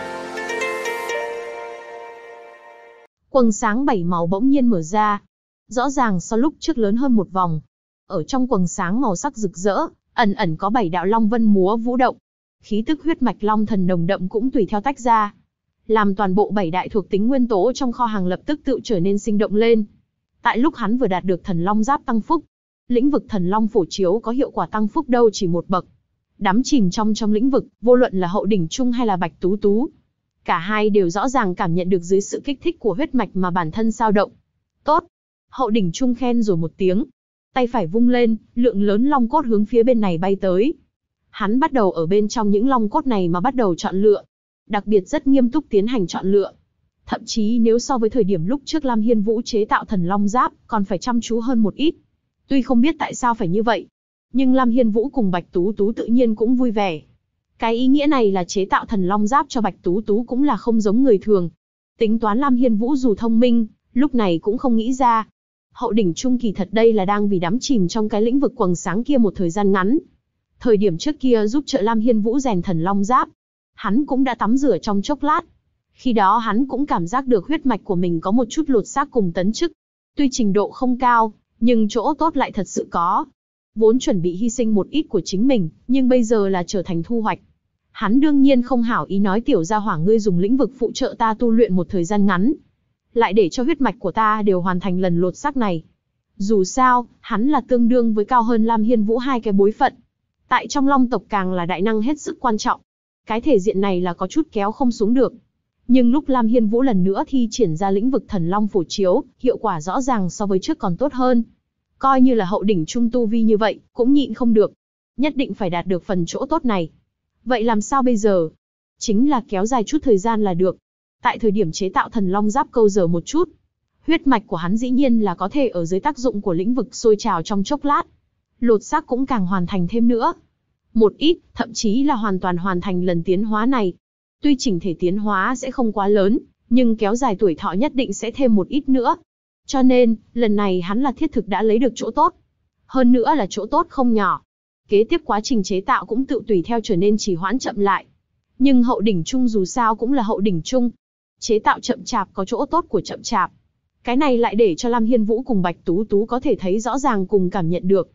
Quầng sáng 7 màu bỗng nhiên mở ra. Rõ ràng so lúc trước lớn hơn một vòng. Ở trong quầng sáng màu sắc rực rỡ, ẩn ẩn có 7 đạo long vân múa vũ động. Khí tức huyết mạch long thần nồng đậm cũng tùy theo tách ra. Làm toàn bộ 7 đại thuộc tính nguyên tố trong kho hàng lập tức tự trở nên sinh động lên. Tại lúc hắn vừa đạt được thần long giáp tăng phúc, lĩnh vực thần long phổ chiếu có hiệu quả tăng phúc đâu chỉ một bậc. Đắm chìm trong lĩnh vực, vô luận là Hậu Đỉnh Trung hay là Bạch Tú Tú, cả hai đều rõ ràng cảm nhận được dưới sự kích thích của huyết mạch mà bản thân dao động. Tốt. Hậu Đỉnh Trung khen rồi một tiếng. Tay phải vung lên, lượng lớn long cốt hướng phía bên này bay tới. Hắn bắt đầu ở bên trong những long cốt này mà bắt đầu chọn lựa. Đặc biệt rất nghiêm túc tiến hành chọn lựa. Thậm chí nếu so với thời điểm lúc trước Lam Hiên Vũ chế tạo thần long giáp, còn phải chăm chú hơn một ít. Tuy không biết tại sao phải như vậy, nhưng Lam Hiên Vũ cùng Bạch Tú Tú tự nhiên cũng vui vẻ. Cái ý nghĩa này là chế tạo thần long giáp cho Bạch Tú Tú cũng là không giống người thường. Tính toán Lam Hiên Vũ dù thông minh, lúc này cũng không nghĩ ra. Hậu Đỉnh Trung kỳ thật đây là đang vì đắm chìm trong cái lĩnh vực quầng sáng kia một thời gian ngắn. Thời điểm trước kia giúp trợ Lam Hiên Vũ rèn thần long giáp, hắn cũng đã tắm rửa trong chốc lát. Khi đó hắn cũng cảm giác được huyết mạch của mình có một chút lột xác cùng tấn chức. Tuy trình độ không cao, nhưng chỗ tốt lại thật sự có. Vốn chuẩn bị hy sinh một ít của chính mình, nhưng bây giờ là trở thành thu hoạch. Hắn đương nhiên không hảo ý nói tiểu gia hỏa ngươi dùng lĩnh vực phụ trợ ta tu luyện một thời gian ngắn, lại để cho huyết mạch của ta đều hoàn thành lần lột xác này. Dù sao, hắn là tương đương với cao hơn Lam Hiên Vũ hai cái bối phận. Tại trong long tộc càng là đại năng hết sức quan trọng. Cái thể diện này là có chút kéo không xuống được. Nhưng lúc Lam Hiên Vũ lần nữa thi triển ra lĩnh vực thần long phổ chiếu, hiệu quả rõ ràng so với trước còn tốt hơn. Coi như là Hậu Đỉnh Trung tu vi như vậy, cũng nhịn không được. Nhất định phải đạt được phần chỗ tốt này. Vậy làm sao bây giờ? Chính là kéo dài chút thời gian là được. Tại thời điểm chế tạo thần long giáp câu giờ một chút. Huyết mạch của hắn dĩ nhiên là có thể ở dưới tác dụng của lĩnh vực sôi trào trong chốc lát. Lột xác cũng càng hoàn thành thêm nữa. Một ít, thậm chí là hoàn toàn hoàn thành lần tiến hóa này. Tuy chỉnh thể tiến hóa sẽ không quá lớn, nhưng kéo dài tuổi thọ nhất định sẽ thêm một ít nữa. Cho nên, lần này hắn là thiết thực đã lấy được chỗ tốt. Hơn nữa là chỗ tốt không nhỏ. Kế tiếp quá trình chế tạo cũng tự tùy theo trở nên trì hoãn chậm lại. Nhưng Hậu Đỉnh Trung dù sao cũng là Hậu Đỉnh Trung. Chế tạo chậm chạp có chỗ tốt của chậm chạp. Cái này lại để cho Lam Hiên Vũ cùng Bạch Tú Tú có thể thấy rõ ràng cùng cảm nhận được.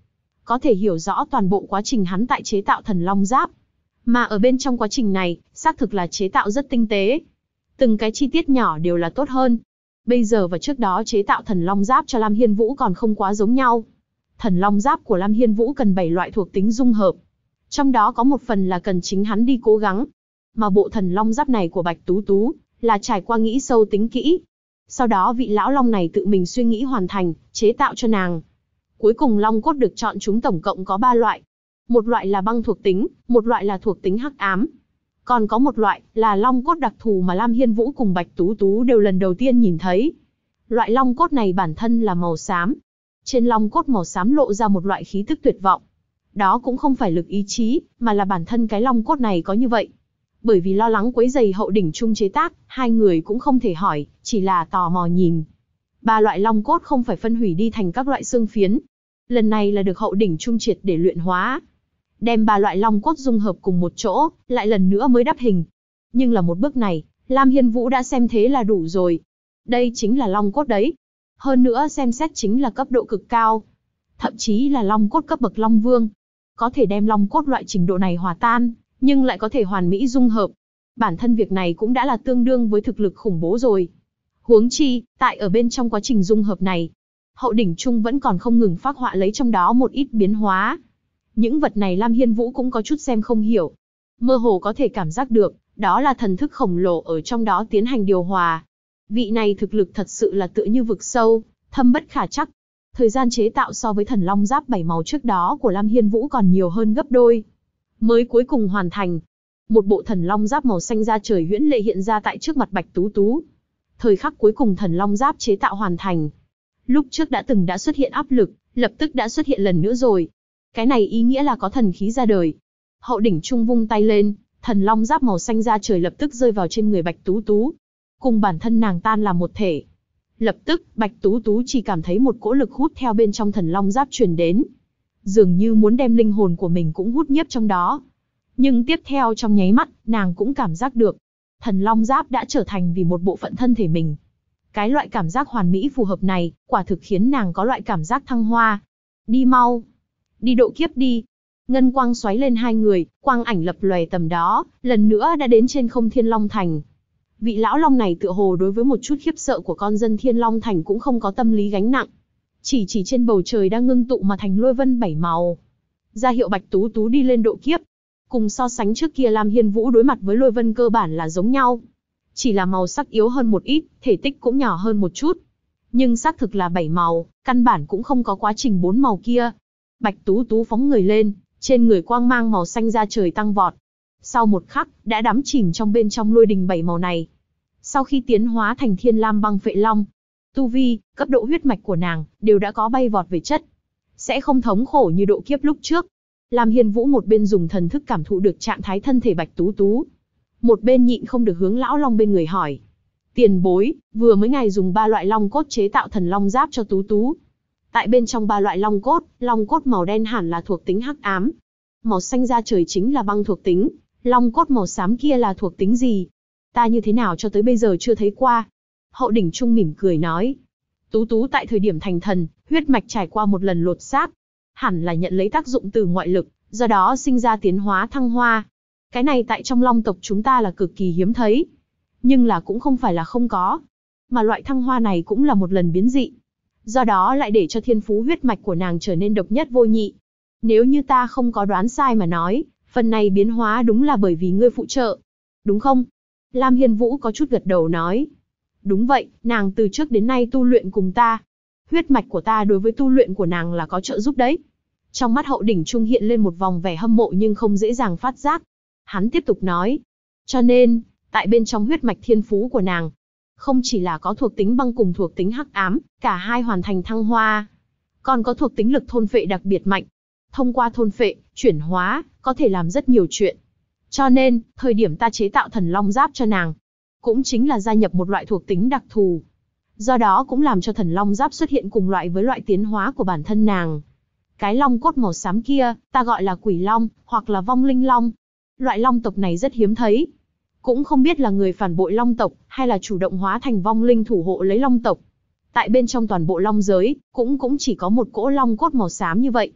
có thể hiểu rõ toàn bộ quá trình hắn tại chế tạo thần long giáp. Mà ở bên trong quá trình này, xác thực là chế tạo rất tinh tế. Từng cái chi tiết nhỏ đều là tốt hơn. Bây giờ và trước đó chế tạo thần long giáp cho Lam Hiên Vũ còn không quá giống nhau. Thần long giáp của Lam Hiên Vũ cần 7 loại thuộc tính dung hợp. Trong đó có một phần là cần chính hắn đi cố gắng. Mà bộ thần long giáp này của Bạch Tú Tú, là trải qua nghĩ sâu tính kỹ. Sau đó vị lão long này tự mình suy nghĩ hoàn thành, chế tạo cho nàng. Cuối cùng long cốt được chọn chúng tổng cộng có 3 loại. Một loại là băng thuộc tính, một loại là thuộc tính hắc ám. Còn có một loại là long cốt đặc thù mà Lam Hiên Vũ cùng Bạch Tú Tú đều lần đầu tiên nhìn thấy. Loại long cốt này bản thân là màu xám. Trên long cốt màu xám lộ ra một loại khí tức tuyệt vọng. Đó cũng không phải lực ý chí, mà là bản thân cái long cốt này có như vậy. Bởi vì lo lắng quấy rầy Hậu Đỉnh Trung chế tác, hai người cũng không thể hỏi, chỉ là tò mò nhìn. 3 loại long cốt không phải phân hủy đi thành các loại xương phiến. Lần này là được Hậu Đỉnh Trung triệt để luyện hóa. Đem 3 loại long cốt dung hợp cùng một chỗ, lại lần nữa mới đắp hình. Nhưng là một bước này, Lam Hiên Vũ đã xem thế là đủ rồi. Đây chính là long cốt đấy. Hơn nữa xem xét chính là cấp độ cực cao. Thậm chí là long cốt cấp bậc Long Vương. Có thể đem long cốt loại trình độ này hòa tan, nhưng lại có thể hoàn mỹ dung hợp. Bản thân việc này cũng đã là tương đương với thực lực khủng bố rồi. Huống chi, tại ở bên trong quá trình dung hợp này, Hậu Đỉnh Trung vẫn còn không ngừng phác họa lấy trong đó một ít biến hóa. Những vật này Lam Hiên Vũ cũng có chút xem không hiểu. Mơ hồ có thể cảm giác được, đó là thần thức khổng lồ ở trong đó tiến hành điều hòa. Vị này thực lực thật sự là tựa như vực sâu, thâm bất khả trắc. Thời gian chế tạo so với thần long giáp 7 màu trước đó của Lam Hiên Vũ còn nhiều hơn gấp đôi. Mới cuối cùng hoàn thành. Một bộ thần long giáp màu xanh da trời huyễn lệ hiện ra tại trước mặt Bạch Tú Tú. Thời khắc cuối cùng thần long giáp chế tạo hoàn thành. Lúc trước đã xuất hiện áp lực, lập tức đã xuất hiện lần nữa rồi. Cái này ý nghĩa là có thần khí ra đời. Hậu Đỉnh Trung vung tay lên, thần long giáp màu xanh da trời lập tức rơi vào trên người Bạch Tú Tú. Cùng bản thân nàng tan làm một thể. Lập tức, Bạch Tú Tú chỉ cảm thấy một cỗ lực hút theo bên trong thần long giáp truyền đến. Dường như muốn đem linh hồn của mình cũng hút nhiếp trong đó. Nhưng tiếp theo trong nháy mắt, nàng cũng cảm giác được. Thần long giáp đã trở thành vì một bộ phận thân thể mình. Cái loại cảm giác hoàn mỹ phù hợp này, quả thực khiến nàng có loại cảm giác thăng hoa. Đi mau. Đi độ kiếp đi. Ngân quang xoáy lên hai người, quang ảnh lập lòe tầm đó, lần nữa đã đến trên không Thiên Long Thành. Vị lão long này tựa hồ đối với một chút khiếp sợ của con dân Thiên Long Thành cũng không có tâm lý gánh nặng. Chỉ trên bầu trời đang ngưng tụ mà thành lôi vân 7 màu. Ra hiệu Bạch Tú Tú đi lên độ kiếp. Cùng so sánh trước kia Lam Hiên Vũ đối mặt với lôi vân cơ bản là giống nhau. Chỉ là màu sắc yếu hơn một ít, thể tích cũng nhỏ hơn một chút. Nhưng xác thực là 7 màu, căn bản cũng không có quá trình 4 màu kia. Bạch Tú Tú phóng người lên, trên người quang mang màu xanh da trời tăng vọt. Sau một khắc, đã đắm chìm trong bên trong lôi đình 7 màu này. Sau khi tiến hóa thành Thiên Lam Băng Phệ Long, tu vi, cấp độ huyết mạch của nàng, đều đã có bay vọt về chất. Sẽ không thống khổ như độ kiếp lúc trước. Lam Hiên Vũ một bên dùng thần thức cảm thụ được trạng thái thân thể Bạch Tú Tú. Một bên nhịn không được hướng lão long bên người hỏi. Tiền bối, vừa mới ngài dùng 3 loại long cốt chế tạo thần long giáp cho Tú Tú. Tại bên trong 3 loại long cốt màu đen hẳn là thuộc tính hắc ám. Màu xanh da trời chính là băng thuộc tính, long cốt màu xám kia là thuộc tính gì? Ta như thế nào cho tới bây giờ chưa thấy qua. Hậu Đỉnh Trung mỉm cười nói. Tú Tú tại thời điểm thành thần, huyết mạch trải qua một lần lột xác. Hẳn là nhận lấy tác dụng từ ngoại lực, do đó sinh ra tiến hóa thăng hoa. Cái này tại trong long tộc chúng ta là cực kỳ hiếm thấy. Nhưng là cũng không phải là không có. Mà loại thăng hoa này cũng là một lần biến dị. Do đó lại để cho thiên phú huyết mạch của nàng trở nên độc nhất vô nhị. Nếu như ta không có đoán sai mà nói, phần này biến hóa đúng là bởi vì ngươi phụ trợ. Đúng không? Lam Hiên Vũ có chút gật đầu nói. Đúng vậy, nàng từ trước đến nay tu luyện cùng ta. Huyết mạch của ta đối với tu luyện của nàng là có trợ giúp đấy. Trong mắt Hậu Đỉnh Trung hiện lên một vòng vẻ hâm mộ nhưng không dễ dàng phát giác. Hắn tiếp tục nói. Cho nên, tại bên trong huyết mạch thiên phú của nàng, không chỉ là có thuộc tính băng cùng thuộc tính hắc ám, cả hai hoàn thành thăng hoa. Còn có thuộc tính lực thôn phệ đặc biệt mạnh. Thông qua thôn phệ, chuyển hóa, có thể làm rất nhiều chuyện. Cho nên, thời điểm ta chế tạo thần long giáp cho nàng, cũng chính là gia nhập một loại thuộc tính đặc thù. Do đó cũng làm cho thần long giáp xuất hiện cùng loại với loại tiến hóa của bản thân nàng. Cái long cốt màu xám kia, ta gọi là quỷ long, hoặc là vong linh long. Loại long tộc này rất hiếm thấy. Cũng không biết là người phản bội long tộc, hay là chủ động hóa thành vong linh thủ hộ lấy long tộc. Tại bên trong toàn bộ long giới, cũng chỉ có một cỗ long cốt màu xám như vậy.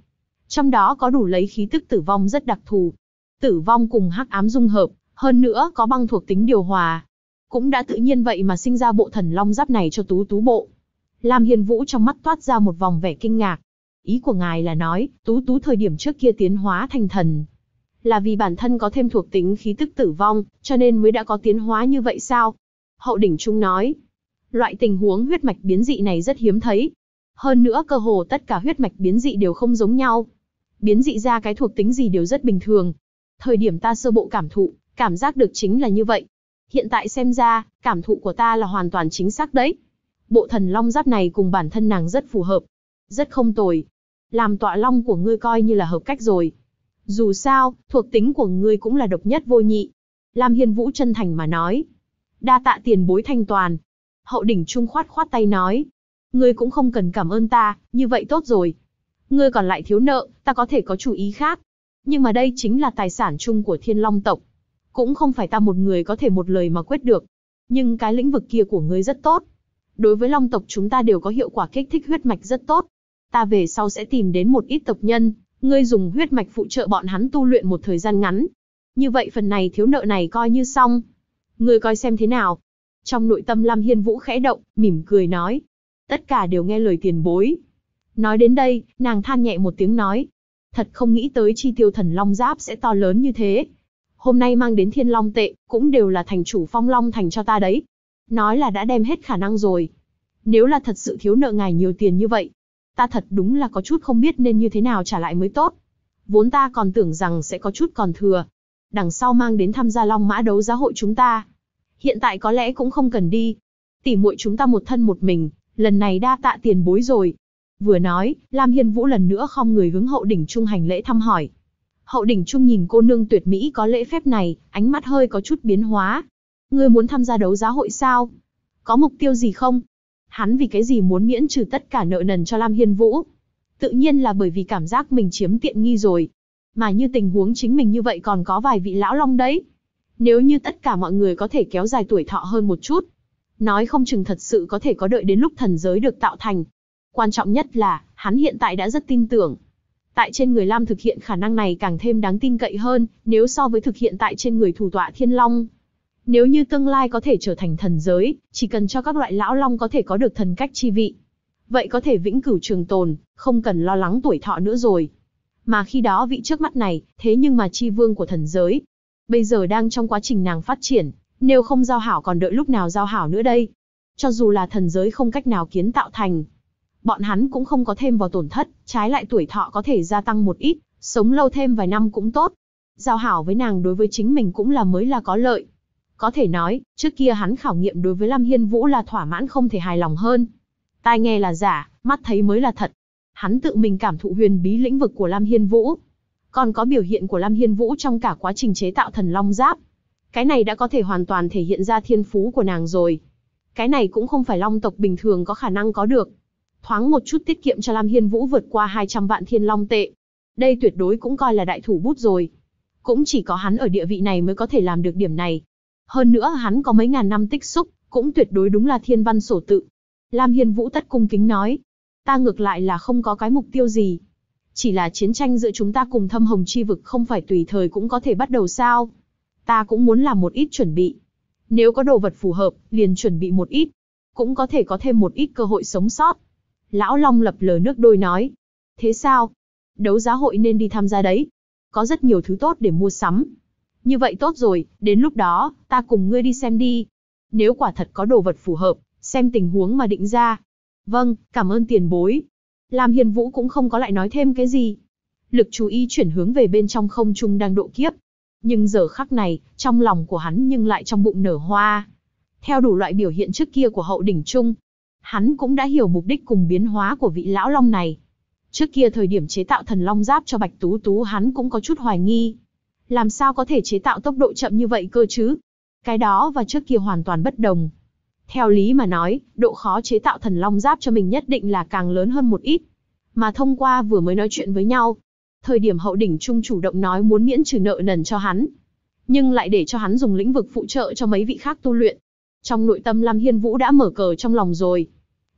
Trong đó có đủ lấy khí tức tử vong rất đặc thù. Tử vong cùng hắc ám dung hợp, hơn nữa có băng thuộc tính điều hòa. Cũng đã tự nhiên vậy mà sinh ra bộ thần long giáp này cho Tú Tú bộ. Lam Hiên Vũ trong mắt toát ra một vòng vẻ kinh ngạc. Ý của ngài là nói, Tú Tú thời điểm trước kia tiến hóa thành thần, là vì bản thân có thêm thuộc tính khí tức tử vong, cho nên mới đã có tiến hóa như vậy sao? Hậu đỉnh Trung nói, loại tình huống huyết mạch biến dị này rất hiếm thấy. Hơn nữa cơ hồ tất cả huyết mạch biến dị đều không giống nhau. Biến dị ra cái thuộc tính gì đều rất bình thường. Thời điểm ta sơ bộ cảm thụ, cảm giác được chính là như vậy. Hiện tại xem ra, cảm thụ của ta là hoàn toàn chính xác đấy. Bộ thần long giáp này cùng bản thân nàng rất phù hợp. Rất không tồi. Làm tọa long của ngươi coi như là hợp cách rồi. Dù sao, thuộc tính của ngươi cũng là độc nhất vô nhị. Lam Hiên Vũ chân thành mà nói. Đa tạ tiền bối thanh toàn. Hậu đỉnh Trung khoát khoát tay nói. Ngươi cũng không cần cảm ơn ta, như vậy tốt rồi. Ngươi còn lại thiếu nợ, ta có thể có chủ ý khác. Nhưng mà đây chính là tài sản chung của Thiên Long tộc. Cũng không phải ta một người có thể một lời mà quyết được. Nhưng cái lĩnh vực kia của ngươi rất tốt. Đối với Long tộc chúng ta đều có hiệu quả kích thích huyết mạch rất tốt. Ta về sau sẽ tìm đến một ít tộc nhân, ngươi dùng huyết mạch phụ trợ bọn hắn tu luyện một thời gian ngắn. Như vậy phần này thiếu nợ này coi như xong. Ngươi coi xem thế nào. Trong nội tâm Lam Hiên Vũ khẽ động, mỉm cười nói. Tất cả đều nghe lời tiền bối. Nói đến đây, nàng than nhẹ một tiếng nói. Thật không nghĩ tới chi tiêu thần long giáp sẽ to lớn như thế. Hôm nay mang đến Thiên Long tệ, cũng đều là thành chủ Phong Long thành cho ta đấy. Nói là đã đem hết khả năng rồi. Nếu là thật sự thiếu nợ ngài nhiều tiền như vậy, ta thật đúng là có chút không biết nên như thế nào trả lại mới tốt. Vốn ta còn tưởng rằng sẽ có chút còn thừa. Đằng sau mang đến tham gia Long Mã đấu giá hội chúng ta. Hiện tại có lẽ cũng không cần đi. Tỉ muội chúng ta một thân một mình, lần này đa tạ tiền bối rồi. Vừa nói, Lam Hiên Vũ lần nữa khom người hướng Hậu đỉnh Trung hành lễ thăm hỏi. Hậu đỉnh Trung nhìn cô nương tuyệt mỹ có lễ phép này, ánh mắt hơi có chút biến hóa. Ngươi muốn tham gia đấu giá hội sao? Có mục tiêu gì không? Hắn vì cái gì muốn miễn trừ tất cả nợ nần cho Lam Hiên Vũ? Tự nhiên là bởi vì cảm giác mình chiếm tiện nghi rồi. Mà như tình huống chính mình như vậy còn có vài vị lão long đấy. Nếu như tất cả mọi người có thể kéo dài tuổi thọ hơn một chút, nói không chừng thật sự có thể có đợi đến lúc thần giới được tạo thành. Quan trọng nhất là, hắn hiện tại đã rất tin tưởng. Tại trên người Lam thực hiện khả năng này càng thêm đáng tin cậy hơn, nếu so với thực hiện tại trên người thủ tọa Thiên Long. Nếu như tương lai có thể trở thành thần giới, chỉ cần cho các loại lão long có thể có được thần cách chi vị. Vậy có thể vĩnh cửu trường tồn, không cần lo lắng tuổi thọ nữa rồi. Mà khi đó vị trước mắt này, thế nhưng mà chi vương của thần giới. Bây giờ đang trong quá trình nàng phát triển, nếu không giao hảo còn đợi lúc nào giao hảo nữa đây. Cho dù là thần giới không cách nào kiến tạo thành, bọn hắn cũng không có thêm vào tổn thất, trái lại tuổi thọ có thể gia tăng một ít, sống lâu thêm vài năm cũng tốt. Giao hảo với nàng đối với chính mình cũng là mới là có lợi. Có thể nói, trước kia hắn khảo nghiệm đối với Lam Hiên Vũ là thỏa mãn không thể hài lòng hơn. Tai nghe là giả, mắt thấy mới là thật. Hắn tự mình cảm thụ huyền bí lĩnh vực của Lam Hiên Vũ. Còn có biểu hiện của Lam Hiên Vũ trong cả quá trình chế tạo thần long giáp. Cái này đã có thể hoàn toàn thể hiện ra thiên phú của nàng rồi. Cái này cũng không phải long tộc bình thường có khả năng có được. Thoáng một chút tiết kiệm cho Lam Hiên Vũ vượt qua 200 vạn thiên long tệ. Đây tuyệt đối cũng coi là đại thủ bút rồi. Cũng chỉ có hắn ở địa vị này mới có thể làm được điểm này. Hơn nữa hắn có mấy ngàn năm tích xúc, cũng tuyệt đối đúng là thiên văn sổ tự. Lam Hiên Vũ tất cung kính nói. Ta ngược lại là không có cái mục tiêu gì. Chỉ là chiến tranh giữa chúng ta cùng Thâm Hồng Chi Vực không phải tùy thời cũng có thể bắt đầu sao. Ta cũng muốn làm một ít chuẩn bị. Nếu có đồ vật phù hợp, liền chuẩn bị một ít. Cũng có thể có thêm một ít cơ hội sống sót. Lão Long lập lờ nước đôi nói. Thế sao? Đấu giá hội nên đi tham gia đấy. Có rất nhiều thứ tốt để mua sắm. Như vậy tốt rồi, đến lúc đó, ta cùng ngươi đi xem đi. Nếu quả thật có đồ vật phù hợp, xem tình huống mà định ra. Vâng, cảm ơn tiền bối. Lam Hiên Vũ cũng không có lại nói thêm cái gì. Lực chú ý chuyển hướng về bên trong không trung đang độ kiếp. Nhưng giờ khắc này, trong lòng của hắn nhưng lại trong bụng nở hoa. Theo đủ loại biểu hiện trước kia của Hậu đỉnh Trung, hắn cũng đã hiểu mục đích cùng biến hóa của vị lão long này. Trước kia thời điểm chế tạo thần long giáp cho Bạch Tú Tú hắn cũng có chút hoài nghi. Làm sao có thể chế tạo tốc độ chậm như vậy cơ chứ? Cái đó và trước kia hoàn toàn bất đồng. Theo lý mà nói, độ khó chế tạo thần long giáp cho mình nhất định là càng lớn hơn một ít. Mà thông qua vừa mới nói chuyện với nhau, thời điểm Hậu đỉnh Trung chủ động nói muốn miễn trừ nợ nần cho hắn, nhưng lại để cho hắn dùng lĩnh vực phụ trợ cho mấy vị khác tu luyện. Trong nội tâm Lam Hiên Vũ đã mở cờ trong lòng rồi.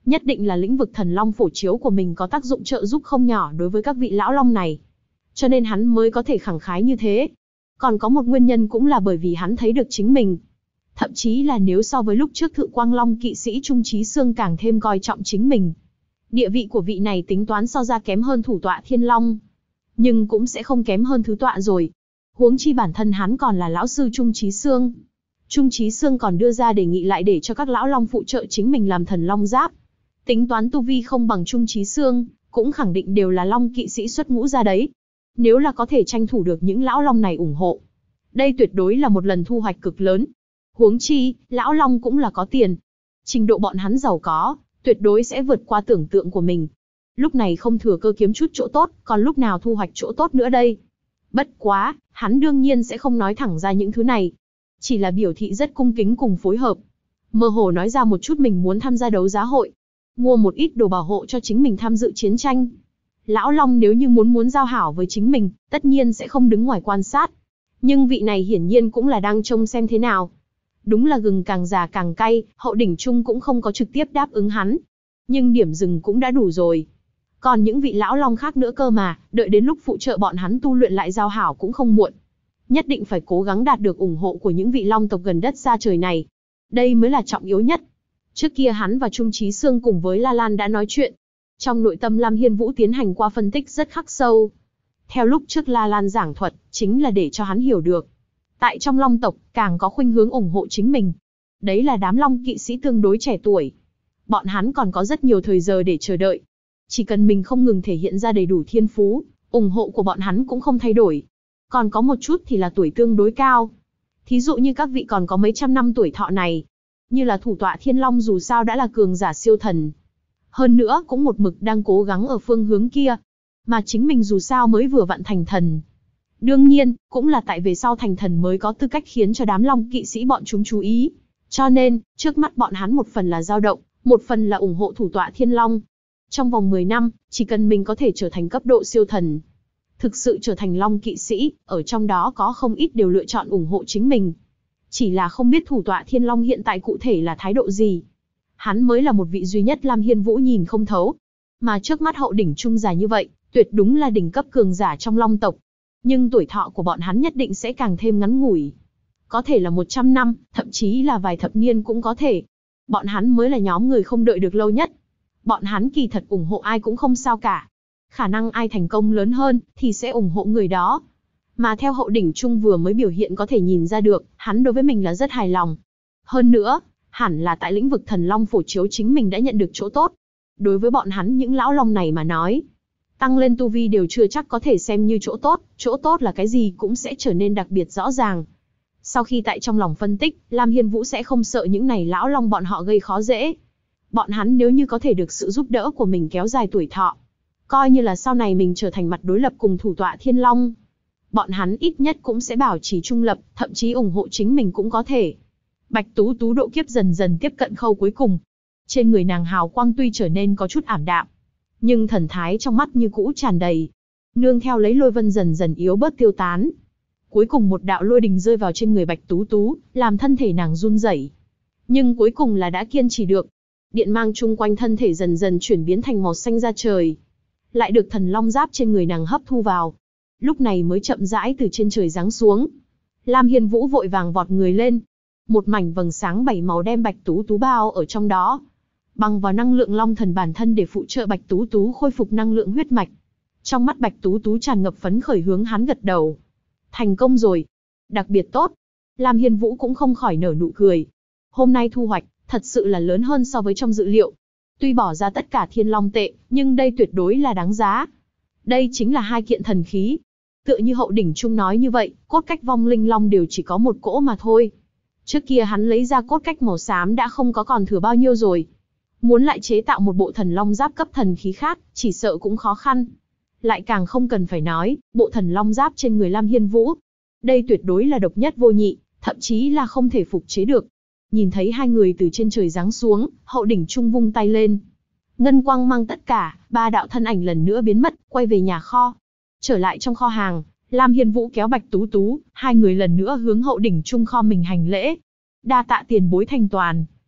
Nhất định là lĩnh vực thần long phổ chiếu của mình có tác dụng trợ giúp không nhỏ đối với các vị lão long này. Cho nên hắn mới có thể khẳng khái như thế. Còn có một nguyên nhân cũng là bởi vì hắn thấy được chính mình. Thậm chí là nếu so với lúc trước Thự Quang Long kỵ sĩ Trung Chí Xương càng thêm coi trọng chính mình. Địa vị của vị này tính toán so ra kém hơn thủ tọa Thiên Long, nhưng cũng sẽ không kém hơn thứ tọa rồi. Huống chi bản thân hắn còn là lão sư Trung Chí Xương. Trung Chí Xương còn đưa ra đề nghị lại để cho các lão long phụ trợ chính mình làm thần long giáp. Tính toán tu vi không bằng Trung Chí Xương, cũng khẳng định đều là long kỵ sĩ xuất ngũ ra đấy. Nếu là có thể tranh thủ được những lão long này ủng hộ, đây tuyệt đối là một lần thu hoạch cực lớn. Huống chi, lão long cũng là có tiền. Trình độ bọn hắn giàu có, tuyệt đối sẽ vượt qua tưởng tượng của mình. Lúc này không thừa cơ kiếm chút chỗ tốt, còn lúc nào thu hoạch chỗ tốt nữa đây? Bất quá, hắn đương nhiên sẽ không nói thẳng ra những thứ này. Chỉ là biểu thị rất cung kính cùng phối hợp. Mơ hồ nói ra một chút mình muốn tham gia đấu giá hội. Mua một ít đồ bảo hộ cho chính mình tham dự chiến tranh. Lão Long nếu như muốn giao hảo với chính mình, tất nhiên sẽ không đứng ngoài quan sát. Nhưng vị này hiển nhiên cũng là đang trông xem thế nào. Đúng là gừng càng già càng cay, Hậu Đỉnh Trung cũng không có trực tiếp đáp ứng hắn. Nhưng điểm dừng cũng đã đủ rồi. Còn những vị lão long khác nữa cơ mà, đợi đến lúc phụ trợ bọn hắn tu luyện lại giao hảo cũng không muộn. Nhất định phải cố gắng đạt được ủng hộ của những vị long tộc gần đất xa trời này. Đây mới là trọng yếu nhất. Trước kia hắn và Trung Chí Xương cùng với La Lan đã nói chuyện. Trong nội tâm Lam Hiên Vũ tiến hành qua phân tích rất khắc sâu. Theo lúc trước La Lan giảng thuật, chính là để cho hắn hiểu được. Tại trong long tộc, càng có khuynh hướng ủng hộ chính mình. Đấy là đám long kỵ sĩ tương đối trẻ tuổi. Bọn hắn còn có rất nhiều thời giờ để chờ đợi. Chỉ cần mình không ngừng thể hiện ra đầy đủ thiên phú, ủng hộ của bọn hắn cũng không thay đổi. Còn có một chút thì là tuổi tương đối cao. Thí dụ như các vị còn có mấy trăm năm tuổi thọ này. Như là thủ tọa Thiên Long dù sao đã là cường giả siêu thần. Hơn nữa cũng một mực đang cố gắng ở phương hướng kia. Mà chính mình dù sao mới vừa vặn thành thần. Đương nhiên, cũng là tại về sau thành thần mới có tư cách khiến cho đám long kỵ sĩ bọn chúng chú ý. Cho nên, trước mắt bọn hắn một phần là dao động, một phần là ủng hộ thủ tọa Thiên Long. Trong vòng 10 năm, chỉ cần mình có thể trở thành cấp độ siêu thần, thực sự trở thành long kỵ sĩ, ở trong đó có không ít đều lựa chọn ủng hộ chính mình. Chỉ là không biết thủ tọa Thiên Long hiện tại cụ thể là thái độ gì. Hắn mới là một vị duy nhất Lam Hiên Vũ nhìn không thấu. Mà trước mắt Hậu Đỉnh Trung già như vậy, tuyệt đúng là đỉnh cấp cường giả trong long tộc. Nhưng tuổi thọ của bọn hắn nhất định sẽ càng thêm ngắn ngủi. Có thể là 100 năm, thậm chí là vài thập niên cũng có thể. Bọn hắn mới là nhóm người không đợi được lâu nhất. Bọn hắn kỳ thật ủng hộ ai cũng không sao cả. Khả năng ai thành công lớn hơn, thì sẽ ủng hộ người đó. Mà theo Hậu Đỉnh Trung vừa mới biểu hiện có thể nhìn ra được, hắn đối với mình là rất hài lòng. Hơn nữa, hẳn là tại lĩnh vực thần long phổ chiếu chính mình đã nhận được chỗ tốt. Đối với bọn hắn những lão long này mà nói, tăng lên tu vi đều chưa chắc có thể xem như chỗ tốt là cái gì cũng sẽ trở nên đặc biệt rõ ràng. Sau khi tại trong lòng phân tích, Lam Hiên Vũ sẽ không sợ những này lão long bọn họ gây khó dễ. Bọn hắn nếu như có thể được sự giúp đỡ của mình kéo dài tuổi thọ, coi như là sau này mình trở thành mặt đối lập cùng thủ tọa Thiên Long, bọn hắn ít nhất cũng sẽ bảo trì trung lập, thậm chí ủng hộ chính mình cũng có thể. Bạch Tú Tú độ kiếp dần dần tiếp cận khâu cuối cùng. Trên người nàng hào quang tuy trở nên có chút ảm đạm, nhưng thần thái trong mắt như cũ tràn đầy. Nương theo lấy lôi vân dần dần yếu bớt tiêu tán. Cuối cùng một đạo lôi đình rơi vào trên người Bạch Tú Tú, làm thân thể nàng run rẩy. Nhưng cuối cùng là đã kiên trì được. Điện mang chung quanh thân thể dần dần chuyển biến thành màu xanh da trời. Lại được thần long giáp trên người nàng hấp thu vào. Lúc này mới chậm rãi từ trên trời giáng xuống. Lam Hiên Vũ vội vàng vọt người lên. Một mảnh vầng sáng 7 màu đem Bạch Tú Tú bao ở trong đó. Bằng vào năng lượng long thần bản thân để phụ trợ Bạch Tú Tú khôi phục năng lượng huyết mạch. Trong mắt Bạch Tú Tú tràn ngập phấn khởi hướng hắn gật đầu. Thành công rồi. Đặc biệt tốt. Lam Hiên Vũ cũng không khỏi nở nụ cười. Hôm nay thu hoạch, thật sự là lớn hơn so với trong dự liệu. Tuy bỏ ra tất cả thiên long tệ, nhưng đây tuyệt đối là đáng giá. Đây chính là 2 kiện thần khí. Tựa như Hậu Đỉnh Trung nói như vậy, cốt cách vong linh long đều chỉ có một cỗ mà thôi. Trước kia hắn lấy ra cốt cách màu xám đã không có còn thừa bao nhiêu rồi. Muốn lại chế tạo một bộ thần long giáp cấp thần khí khác, chỉ sợ cũng khó khăn. Lại càng không cần phải nói, bộ thần long giáp trên người Lam Hiên Vũ. Đây tuyệt đối là độc nhất vô nhị, thậm chí là không thể phục chế được. Nhìn thấy hai người từ trên trời giáng xuống, Hậu Đỉnh Trung vung tay lên. Ngân quang mang tất cả, 3 đạo thân ảnh lần nữa biến mất, quay về nhà kho. Trở lại trong kho hàng, Lam Hiên Vũ kéo Bạch Tú Tú, hai người lần nữa hướng Hậu Đỉnh Trung kho mình hành lễ. Đa tạ tiền bối thành toàn.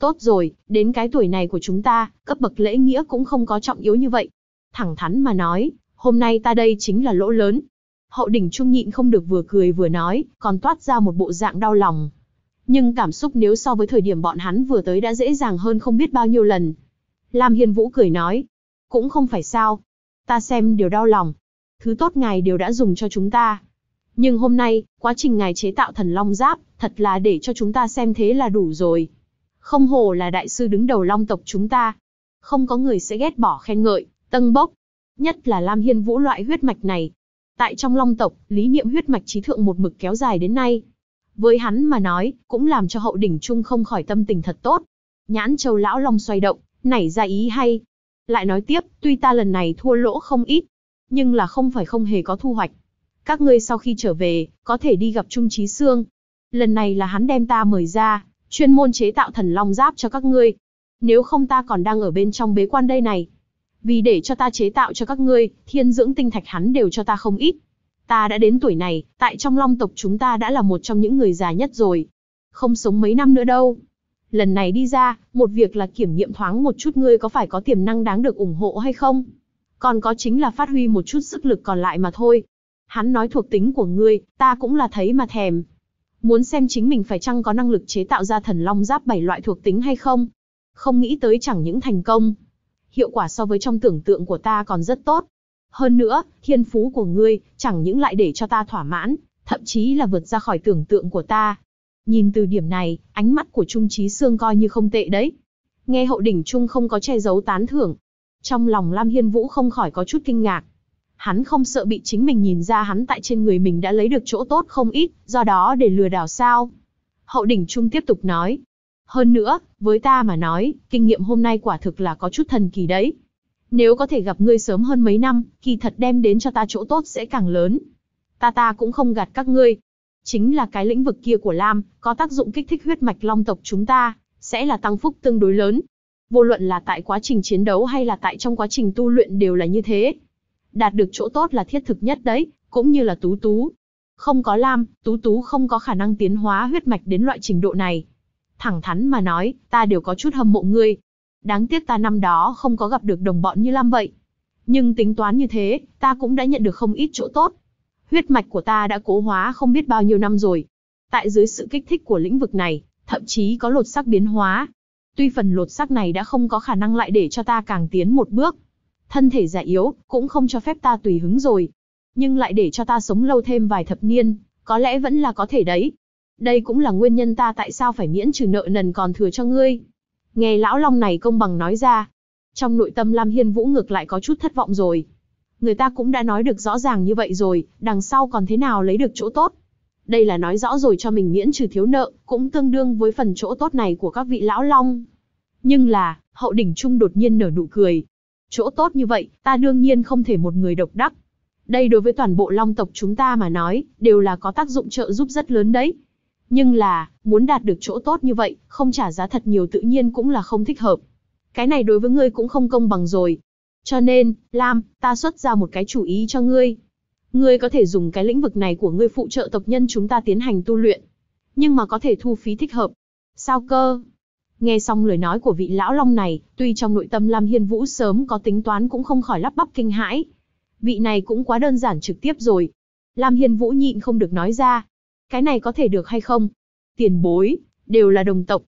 Tốt rồi, đến cái tuổi này của chúng ta, cấp bậc lễ nghĩa cũng không có trọng yếu như vậy. Thẳng thắn mà nói, hôm nay ta đây chính là lỗ lớn. Hậu đỉnh trung nhịn không được vừa cười vừa nói, còn toát ra một bộ dạng đau lòng. Nhưng cảm xúc nếu so với thời điểm bọn hắn vừa tới đã dễ dàng hơn không biết bao nhiêu lần. Lam Hiên Vũ cười nói, cũng không phải sao. Ta xem điều đau lòng. Thứ tốt ngài đều đã dùng cho chúng ta. Nhưng hôm nay, quá trình ngài chế tạo thần long giáp, thật là để cho chúng ta xem thế là đủ rồi. Không hổ là đại sư đứng đầu long tộc chúng ta. Không có người sẽ ghét bỏ khen ngợi, tâng bốc. Nhất là Lam Hiên Vũ loại huyết mạch này. Tại trong long tộc, lý niệm huyết mạch trí thượng một mực kéo dài đến nay. Với hắn mà nói, cũng làm cho hậu đỉnh trung không khỏi tâm tình thật tốt. Nhãn châu lão long xoay động, nảy ra ý hay. Lại nói tiếp, tuy ta lần này thua lỗ không ít, nhưng là không phải không hề có thu hoạch. Các ngươi sau khi trở về, có thể đi gặp Trung Chí Xương. Lần này là hắn đem ta mời ra, chuyên môn chế tạo thần long giáp cho các ngươi. Nếu không ta còn đang ở bên trong bế quan đây này. Vì để cho ta chế tạo cho các ngươi, thiên dưỡng tinh thạch hắn đều cho ta không ít. Ta đã đến tuổi này, tại trong long tộc chúng ta đã là một trong những người già nhất rồi. Không sống mấy năm nữa đâu. Lần này đi ra, một việc là kiểm nghiệm thoáng một chút ngươi có phải có tiềm năng đáng được ủng hộ hay không. Còn có chính là phát huy một chút sức lực còn lại mà thôi. Hắn nói thuộc tính của ngươi, ta cũng là thấy mà thèm. Muốn xem chính mình phải chăng có năng lực chế tạo ra thần long giáp 7 loại thuộc tính hay không. Không nghĩ tới chẳng những thành công. Hiệu quả so với trong tưởng tượng của ta còn rất tốt. Hơn nữa, thiên phú của ngươi, chẳng những lại để cho ta thỏa mãn, thậm chí là vượt ra khỏi tưởng tượng của ta. Nhìn từ điểm này, ánh mắt của Trung Chí Xương coi như không tệ đấy. Nghe hậu đỉnh Trung không có che giấu tán thưởng. Trong lòng Lam Hiên Vũ không khỏi có chút kinh ngạc. Hắn không sợ bị chính mình nhìn ra hắn tại trên người mình đã lấy được chỗ tốt không ít, do đó để lừa đảo sao. Hậu đỉnh Trung tiếp tục nói. Hơn nữa, với ta mà nói, kinh nghiệm hôm nay quả thực là có chút thần kỳ đấy. Nếu có thể gặp ngươi sớm hơn mấy năm, kỳ thật đem đến cho ta chỗ tốt sẽ càng lớn. Ta cũng không gạt các ngươi. Chính là cái lĩnh vực kia của Lam, có tác dụng kích thích huyết mạch long tộc chúng ta, sẽ là tăng phúc tương đối lớn. Vô luận là tại quá trình chiến đấu hay là tại trong quá trình tu luyện đều là như thế. Đạt được chỗ tốt là thiết thực nhất đấy, cũng như là Tú Tú. Không có Lam, Tú Tú không có khả năng tiến hóa huyết mạch đến loại trình độ này. Thẳng thắn mà nói, ta đều có chút hâm mộ ngươi. Đáng tiếc ta năm đó không có gặp được đồng bọn như Lam vậy. Nhưng tính toán như thế, ta cũng đã nhận được không ít chỗ tốt. Huyết mạch của ta đã cố hóa không biết bao nhiêu năm rồi. Tại dưới sự kích thích của lĩnh vực này, thậm chí có lột xác biến hóa. Tuy phần lột xác này đã không có khả năng lại để cho ta càng tiến một bước. Thân thể già yếu, cũng không cho phép ta tùy hứng rồi. Nhưng lại để cho ta sống lâu thêm vài thập niên, có lẽ vẫn là có thể đấy. Đây cũng là nguyên nhân ta tại sao phải miễn trừ nợ nần còn thừa cho ngươi. Nghe lão long này công bằng nói ra. Trong nội tâm Lam Hiên Vũ ngược lại có chút thất vọng rồi. Người ta cũng đã nói được rõ ràng như vậy rồi, đằng sau còn thế nào lấy được chỗ tốt. Đây là nói rõ rồi cho mình miễn trừ thiếu nợ, cũng tương đương với phần chỗ tốt này của các vị lão long. Nhưng là, hậu đỉnh trung đột nhiên nở nụ cười. Chỗ tốt như vậy, ta đương nhiên không thể một người độc đắc. Đây đối với toàn bộ long tộc chúng ta mà nói, đều là có tác dụng trợ giúp rất lớn đấy. Nhưng là, muốn đạt được chỗ tốt như vậy, không trả giá thật nhiều tự nhiên cũng là không thích hợp. Cái này đối với ngươi cũng không công bằng rồi. Cho nên, Lam, ta xuất ra một cái chủ ý cho ngươi. Ngươi có thể dùng cái lĩnh vực này của ngươi phụ trợ tộc nhân chúng ta tiến hành tu luyện. Nhưng mà có thể thu phí thích hợp. Sao cơ? Nghe xong lời nói của vị lão long này, tuy trong nội tâm Lam Hiên Vũ sớm có tính toán cũng không khỏi lắp bắp kinh hãi. Vị này cũng quá đơn giản trực tiếp rồi. Lam Hiên Vũ nhịn không được nói ra. Cái này có thể được hay không? Tiền bối, đều là đồng tộc.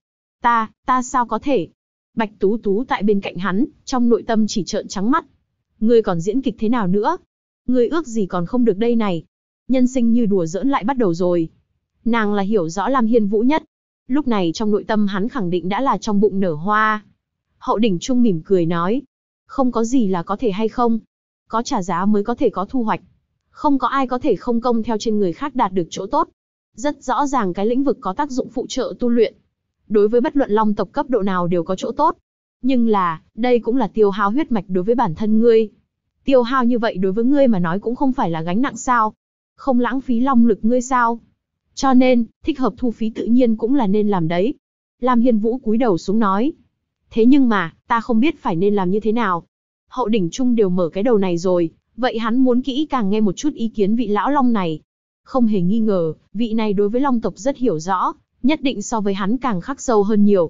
Ta sao có thể? Bạch Tú Tú tại bên cạnh hắn, trong nội tâm chỉ trợn trắng mắt. Ngươi còn diễn kịch thế nào nữa? Ngươi ước gì còn không được đây này? Nhân sinh như đùa giỡn lại bắt đầu rồi. Nàng là hiểu rõ Lam Hiên Vũ nhất. Lúc này trong nội tâm hắn khẳng định đã là trong bụng nở hoa. Hậu đỉnh trung mỉm cười nói. Không có gì là có thể hay không. Có trả giá mới có thể có thu hoạch. Không có ai có thể không công theo trên người khác đạt được chỗ tốt. Rất rõ ràng cái lĩnh vực có tác dụng phụ trợ tu luyện. Đối với bất luận long tộc cấp độ nào đều có chỗ tốt. Nhưng là, đây cũng là tiêu hao huyết mạch đối với bản thân ngươi. Tiêu hao như vậy đối với ngươi mà nói cũng không phải là gánh nặng sao. Không lãng phí long lực ngươi sao. Cho nên, thích hợp thu phí tự nhiên cũng là nên làm đấy. Lam Hiên Vũ cúi đầu xuống nói. Thế nhưng mà, ta không biết phải nên làm như thế nào. Hậu đỉnh trung đều mở cái đầu này rồi, vậy hắn muốn kỹ càng nghe một chút ý kiến vị lão long này. Không hề nghi ngờ, vị này đối với long tộc rất hiểu rõ, nhất định so với hắn càng khắc sâu hơn nhiều.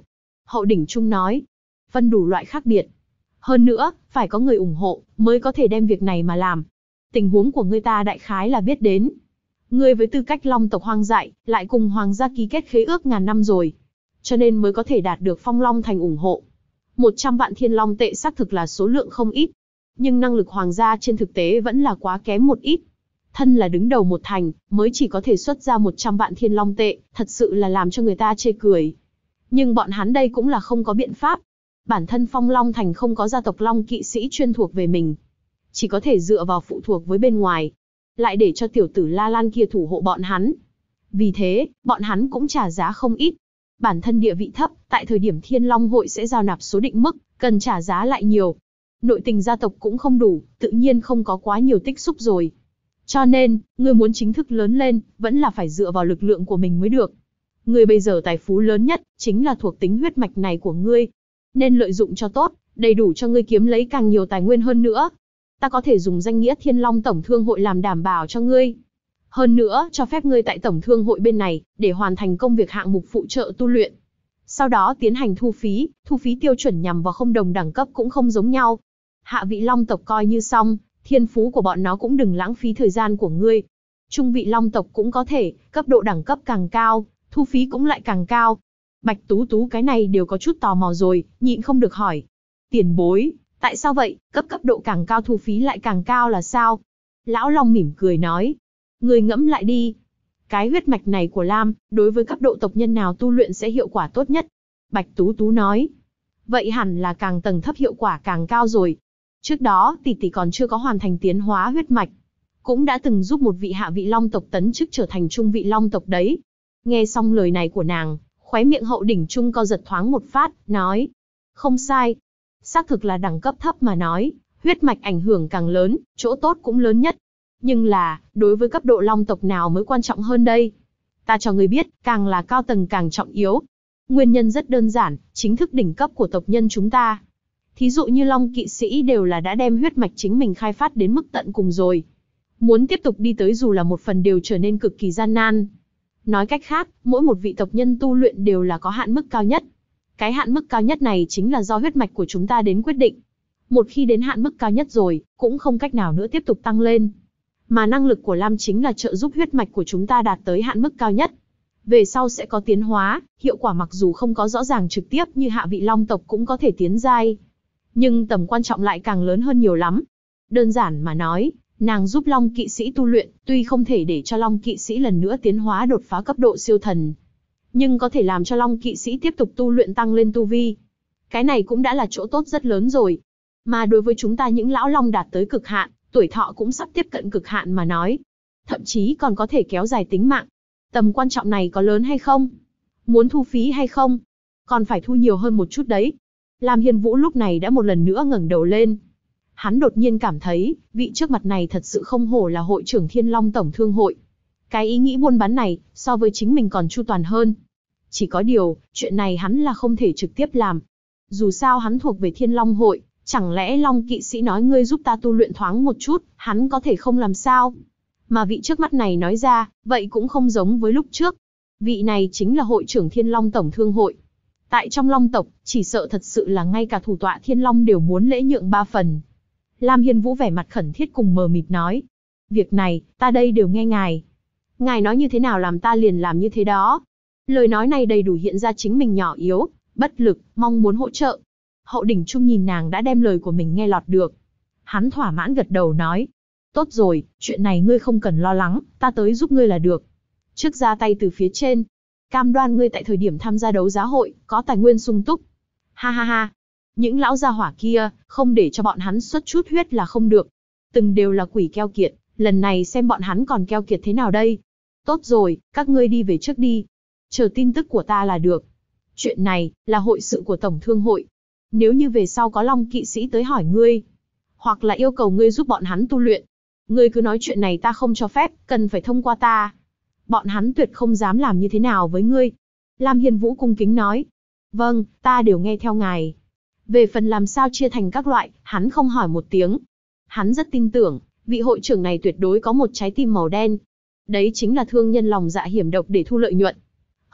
Hậu đỉnh Trung nói. Phân đủ loại khác biệt. Hơn nữa, phải có người ủng hộ, mới có thể đem việc này mà làm. Tình huống của ngươi ta đại khái là biết đến. Ngươi với tư cách Long tộc hoang dại, lại cùng Hoàng gia ký kết khế ước ngàn năm rồi. Cho nên mới có thể đạt được Phong Long Thành ủng hộ. 100 vạn thiên long tệ xác thực là số lượng không ít. Nhưng năng lực Hoàng gia trên thực tế vẫn là quá kém một ít. Thân là đứng đầu một thành, mới chỉ có thể xuất ra 100 vạn thiên long tệ, thật sự là làm cho người ta chê cười. Nhưng bọn hắn đây cũng là không có biện pháp. Bản thân Phong Long Thành không có gia tộc Long kỵ sĩ chuyên thuộc về mình. Chỉ có thể dựa vào phụ thuộc với bên ngoài. Lại để cho tiểu tử La Lan kia thủ hộ bọn hắn. Vì thế, bọn hắn cũng trả giá không ít. Bản thân địa vị thấp, tại thời điểm Thiên Long hội sẽ giao nạp số định mức, cần trả giá lại nhiều. Nội tình gia tộc cũng không đủ, tự nhiên không có quá nhiều tích xúc rồi. Cho nên, ngươi muốn chính thức lớn lên, vẫn là phải dựa vào lực lượng của mình mới được. Ngươi bây giờ tài phú lớn nhất, chính là thuộc tính huyết mạch này của ngươi. Nên lợi dụng cho tốt, đầy đủ cho ngươi kiếm lấy càng nhiều tài nguyên hơn nữa. Ta có thể dùng danh nghĩa Thiên Long Tổng Thương hội làm đảm bảo cho ngươi. Hơn nữa, cho phép ngươi tại Tổng Thương hội bên này, để hoàn thành công việc hạng mục phụ trợ tu luyện. Sau đó tiến hành thu phí tiêu chuẩn nhằm vào không đồng đẳng cấp cũng không giống nhau. Hạ vị Long tộc coi như xong, thiên phú của bọn nó cũng đừng lãng phí thời gian của ngươi. Trung vị Long tộc cũng có thể, cấp độ đẳng cấp càng cao, thu phí cũng lại càng cao. Bạch Tú Tú cái này đều có chút tò mò rồi, nhịn không được hỏi. Tiền bối, tại sao vậy, cấp độ càng cao thu phí lại càng cao là sao? Lão Long mỉm cười nói. Ngươi ngẫm lại đi. Cái huyết mạch này của Lam, đối với cấp độ tộc nhân nào tu luyện sẽ hiệu quả tốt nhất? Bạch Tú Tú nói. Vậy hẳn là càng tầng thấp hiệu quả càng cao rồi. Trước đó, tỷ tỷ còn chưa có hoàn thành tiến hóa huyết mạch. Cũng đã từng giúp một vị hạ vị Long tộc tấn chức trở thành trung vị Long tộc đấy. Nghe xong lời này của nàng, khóe miệng Hậu đỉnh Trung co giật thoáng một phát, nói. Không sai. Xác thực là đẳng cấp thấp mà nói, huyết mạch ảnh hưởng càng lớn, chỗ tốt cũng lớn nhất. Nhưng là, đối với cấp độ Long tộc nào mới quan trọng hơn đây? Ta cho ngươi biết, càng là cao tầng càng trọng yếu. Nguyên nhân rất đơn giản, chính thức đỉnh cấp của tộc nhân chúng ta. Thí dụ như Long kỵ sĩ đều là đã đem huyết mạch chính mình khai phát đến mức tận cùng rồi. Muốn tiếp tục đi tới dù là một phần đều trở nên cực kỳ gian nan. Nói cách khác, mỗi một vị tộc nhân tu luyện đều là có hạn mức cao nhất. Cái hạn mức cao nhất này chính là do huyết mạch của chúng ta đến quyết định. Một khi đến hạn mức cao nhất rồi, cũng không cách nào nữa tiếp tục tăng lên. Mà năng lực của Lam chính là trợ giúp huyết mạch của chúng ta đạt tới hạn mức cao nhất. Về sau sẽ có tiến hóa, hiệu quả mặc dù không có rõ ràng trực tiếp như hạ vị Long tộc cũng có thể tiến giai. Nhưng tầm quan trọng lại càng lớn hơn nhiều lắm. Đơn giản mà nói, nàng giúp Long kỵ sĩ tu luyện, tuy không thể để cho Long kỵ sĩ lần nữa tiến hóa đột phá cấp độ siêu thần, nhưng có thể làm cho Long kỵ sĩ tiếp tục tu luyện tăng lên tu vi. Cái này cũng đã là chỗ tốt rất lớn rồi. Mà đối với chúng ta những lão Long đạt tới cực hạn, tuổi thọ cũng sắp tiếp cận cực hạn mà nói. Thậm chí còn có thể kéo dài tính mạng. Tầm quan trọng này có lớn hay không? Muốn thu phí hay không? Còn phải thu nhiều hơn một chút đấy. Lam Hiên Vũ lúc này đã một lần nữa ngẩng đầu lên. Hắn đột nhiên cảm thấy, vị trước mặt này thật sự không hổ là hội trưởng Thiên Long Tổng Thương hội. Cái ý nghĩ buôn bán này, so với chính mình còn chu toàn hơn. Chỉ có điều, chuyện này hắn là không thể trực tiếp làm. Dù sao hắn thuộc về Thiên Long hội, chẳng lẽ Long kỵ sĩ nói ngươi giúp ta tu luyện thoáng một chút, hắn có thể không làm sao? Mà vị trước mắt này nói ra, vậy cũng không giống với lúc trước. Vị này chính là hội trưởng Thiên Long Tổng Thương hội. Tại trong Long tộc, chỉ sợ thật sự là ngay cả thủ tọa Thiên Long đều muốn lễ nhượng 3 phần. Lam Hiên Vũ vẻ mặt khẩn thiết cùng mờ mịt nói. Việc này, ta đây đều nghe ngài. Ngài nói như thế nào làm ta liền làm như thế đó. Lời nói này đầy đủ hiện ra chính mình nhỏ yếu, bất lực, mong muốn hỗ trợ. Hậu đỉnh Trung nhìn nàng đã đem lời của mình nghe lọt được. Hắn thỏa mãn gật đầu nói. Tốt rồi, chuyện này ngươi không cần lo lắng, ta tới giúp ngươi là được. Trước ra tay từ phía trên. Cam đoan ngươi tại thời điểm tham gia đấu giá hội, có tài nguyên sung túc. Ha ha ha. Những lão gia hỏa kia, không để cho bọn hắn xuất chút huyết là không được. Từng đều là quỷ keo kiệt, lần này xem bọn hắn còn keo kiệt thế nào đây. Tốt rồi, các ngươi đi về trước đi. Chờ tin tức của ta là được. Chuyện này, là hội sự của Tổng Thương hội. Nếu như về sau có Long kỵ sĩ tới hỏi ngươi, hoặc là yêu cầu ngươi giúp bọn hắn tu luyện, ngươi cứ nói chuyện này ta không cho phép, cần phải thông qua ta. Bọn hắn tuyệt không dám làm như thế nào với ngươi. Lam Hiên Vũ cung kính nói. Vâng, ta đều nghe theo ngài. Về phần làm sao chia thành các loại, hắn không hỏi một tiếng. Hắn rất tin tưởng, vị hội trưởng này tuyệt đối có một trái tim màu đen. Đấy chính là thương nhân lòng dạ hiểm độc để thu lợi nhuận.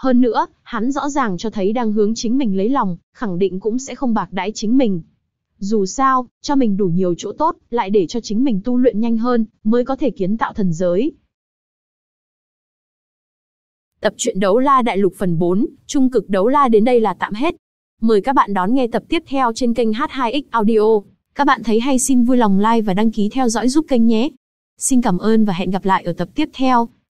Hơn nữa, hắn rõ ràng cho thấy đang hướng chính mình lấy lòng, khẳng định cũng sẽ không bạc đãi chính mình. Dù sao, cho mình đủ nhiều chỗ tốt, lại để cho chính mình tu luyện nhanh hơn, mới có thể kiến tạo thần giới. Tập truyện Đấu La Đại Lục phần 4, Trung cực Đấu La đến đây là tạm hết. Mời các bạn đón nghe tập tiếp theo trên kênh H2X Audio. Các bạn thấy hay xin vui lòng like và đăng ký theo dõi giúp kênh nhé. Xin cảm ơn và hẹn gặp lại ở tập tiếp theo.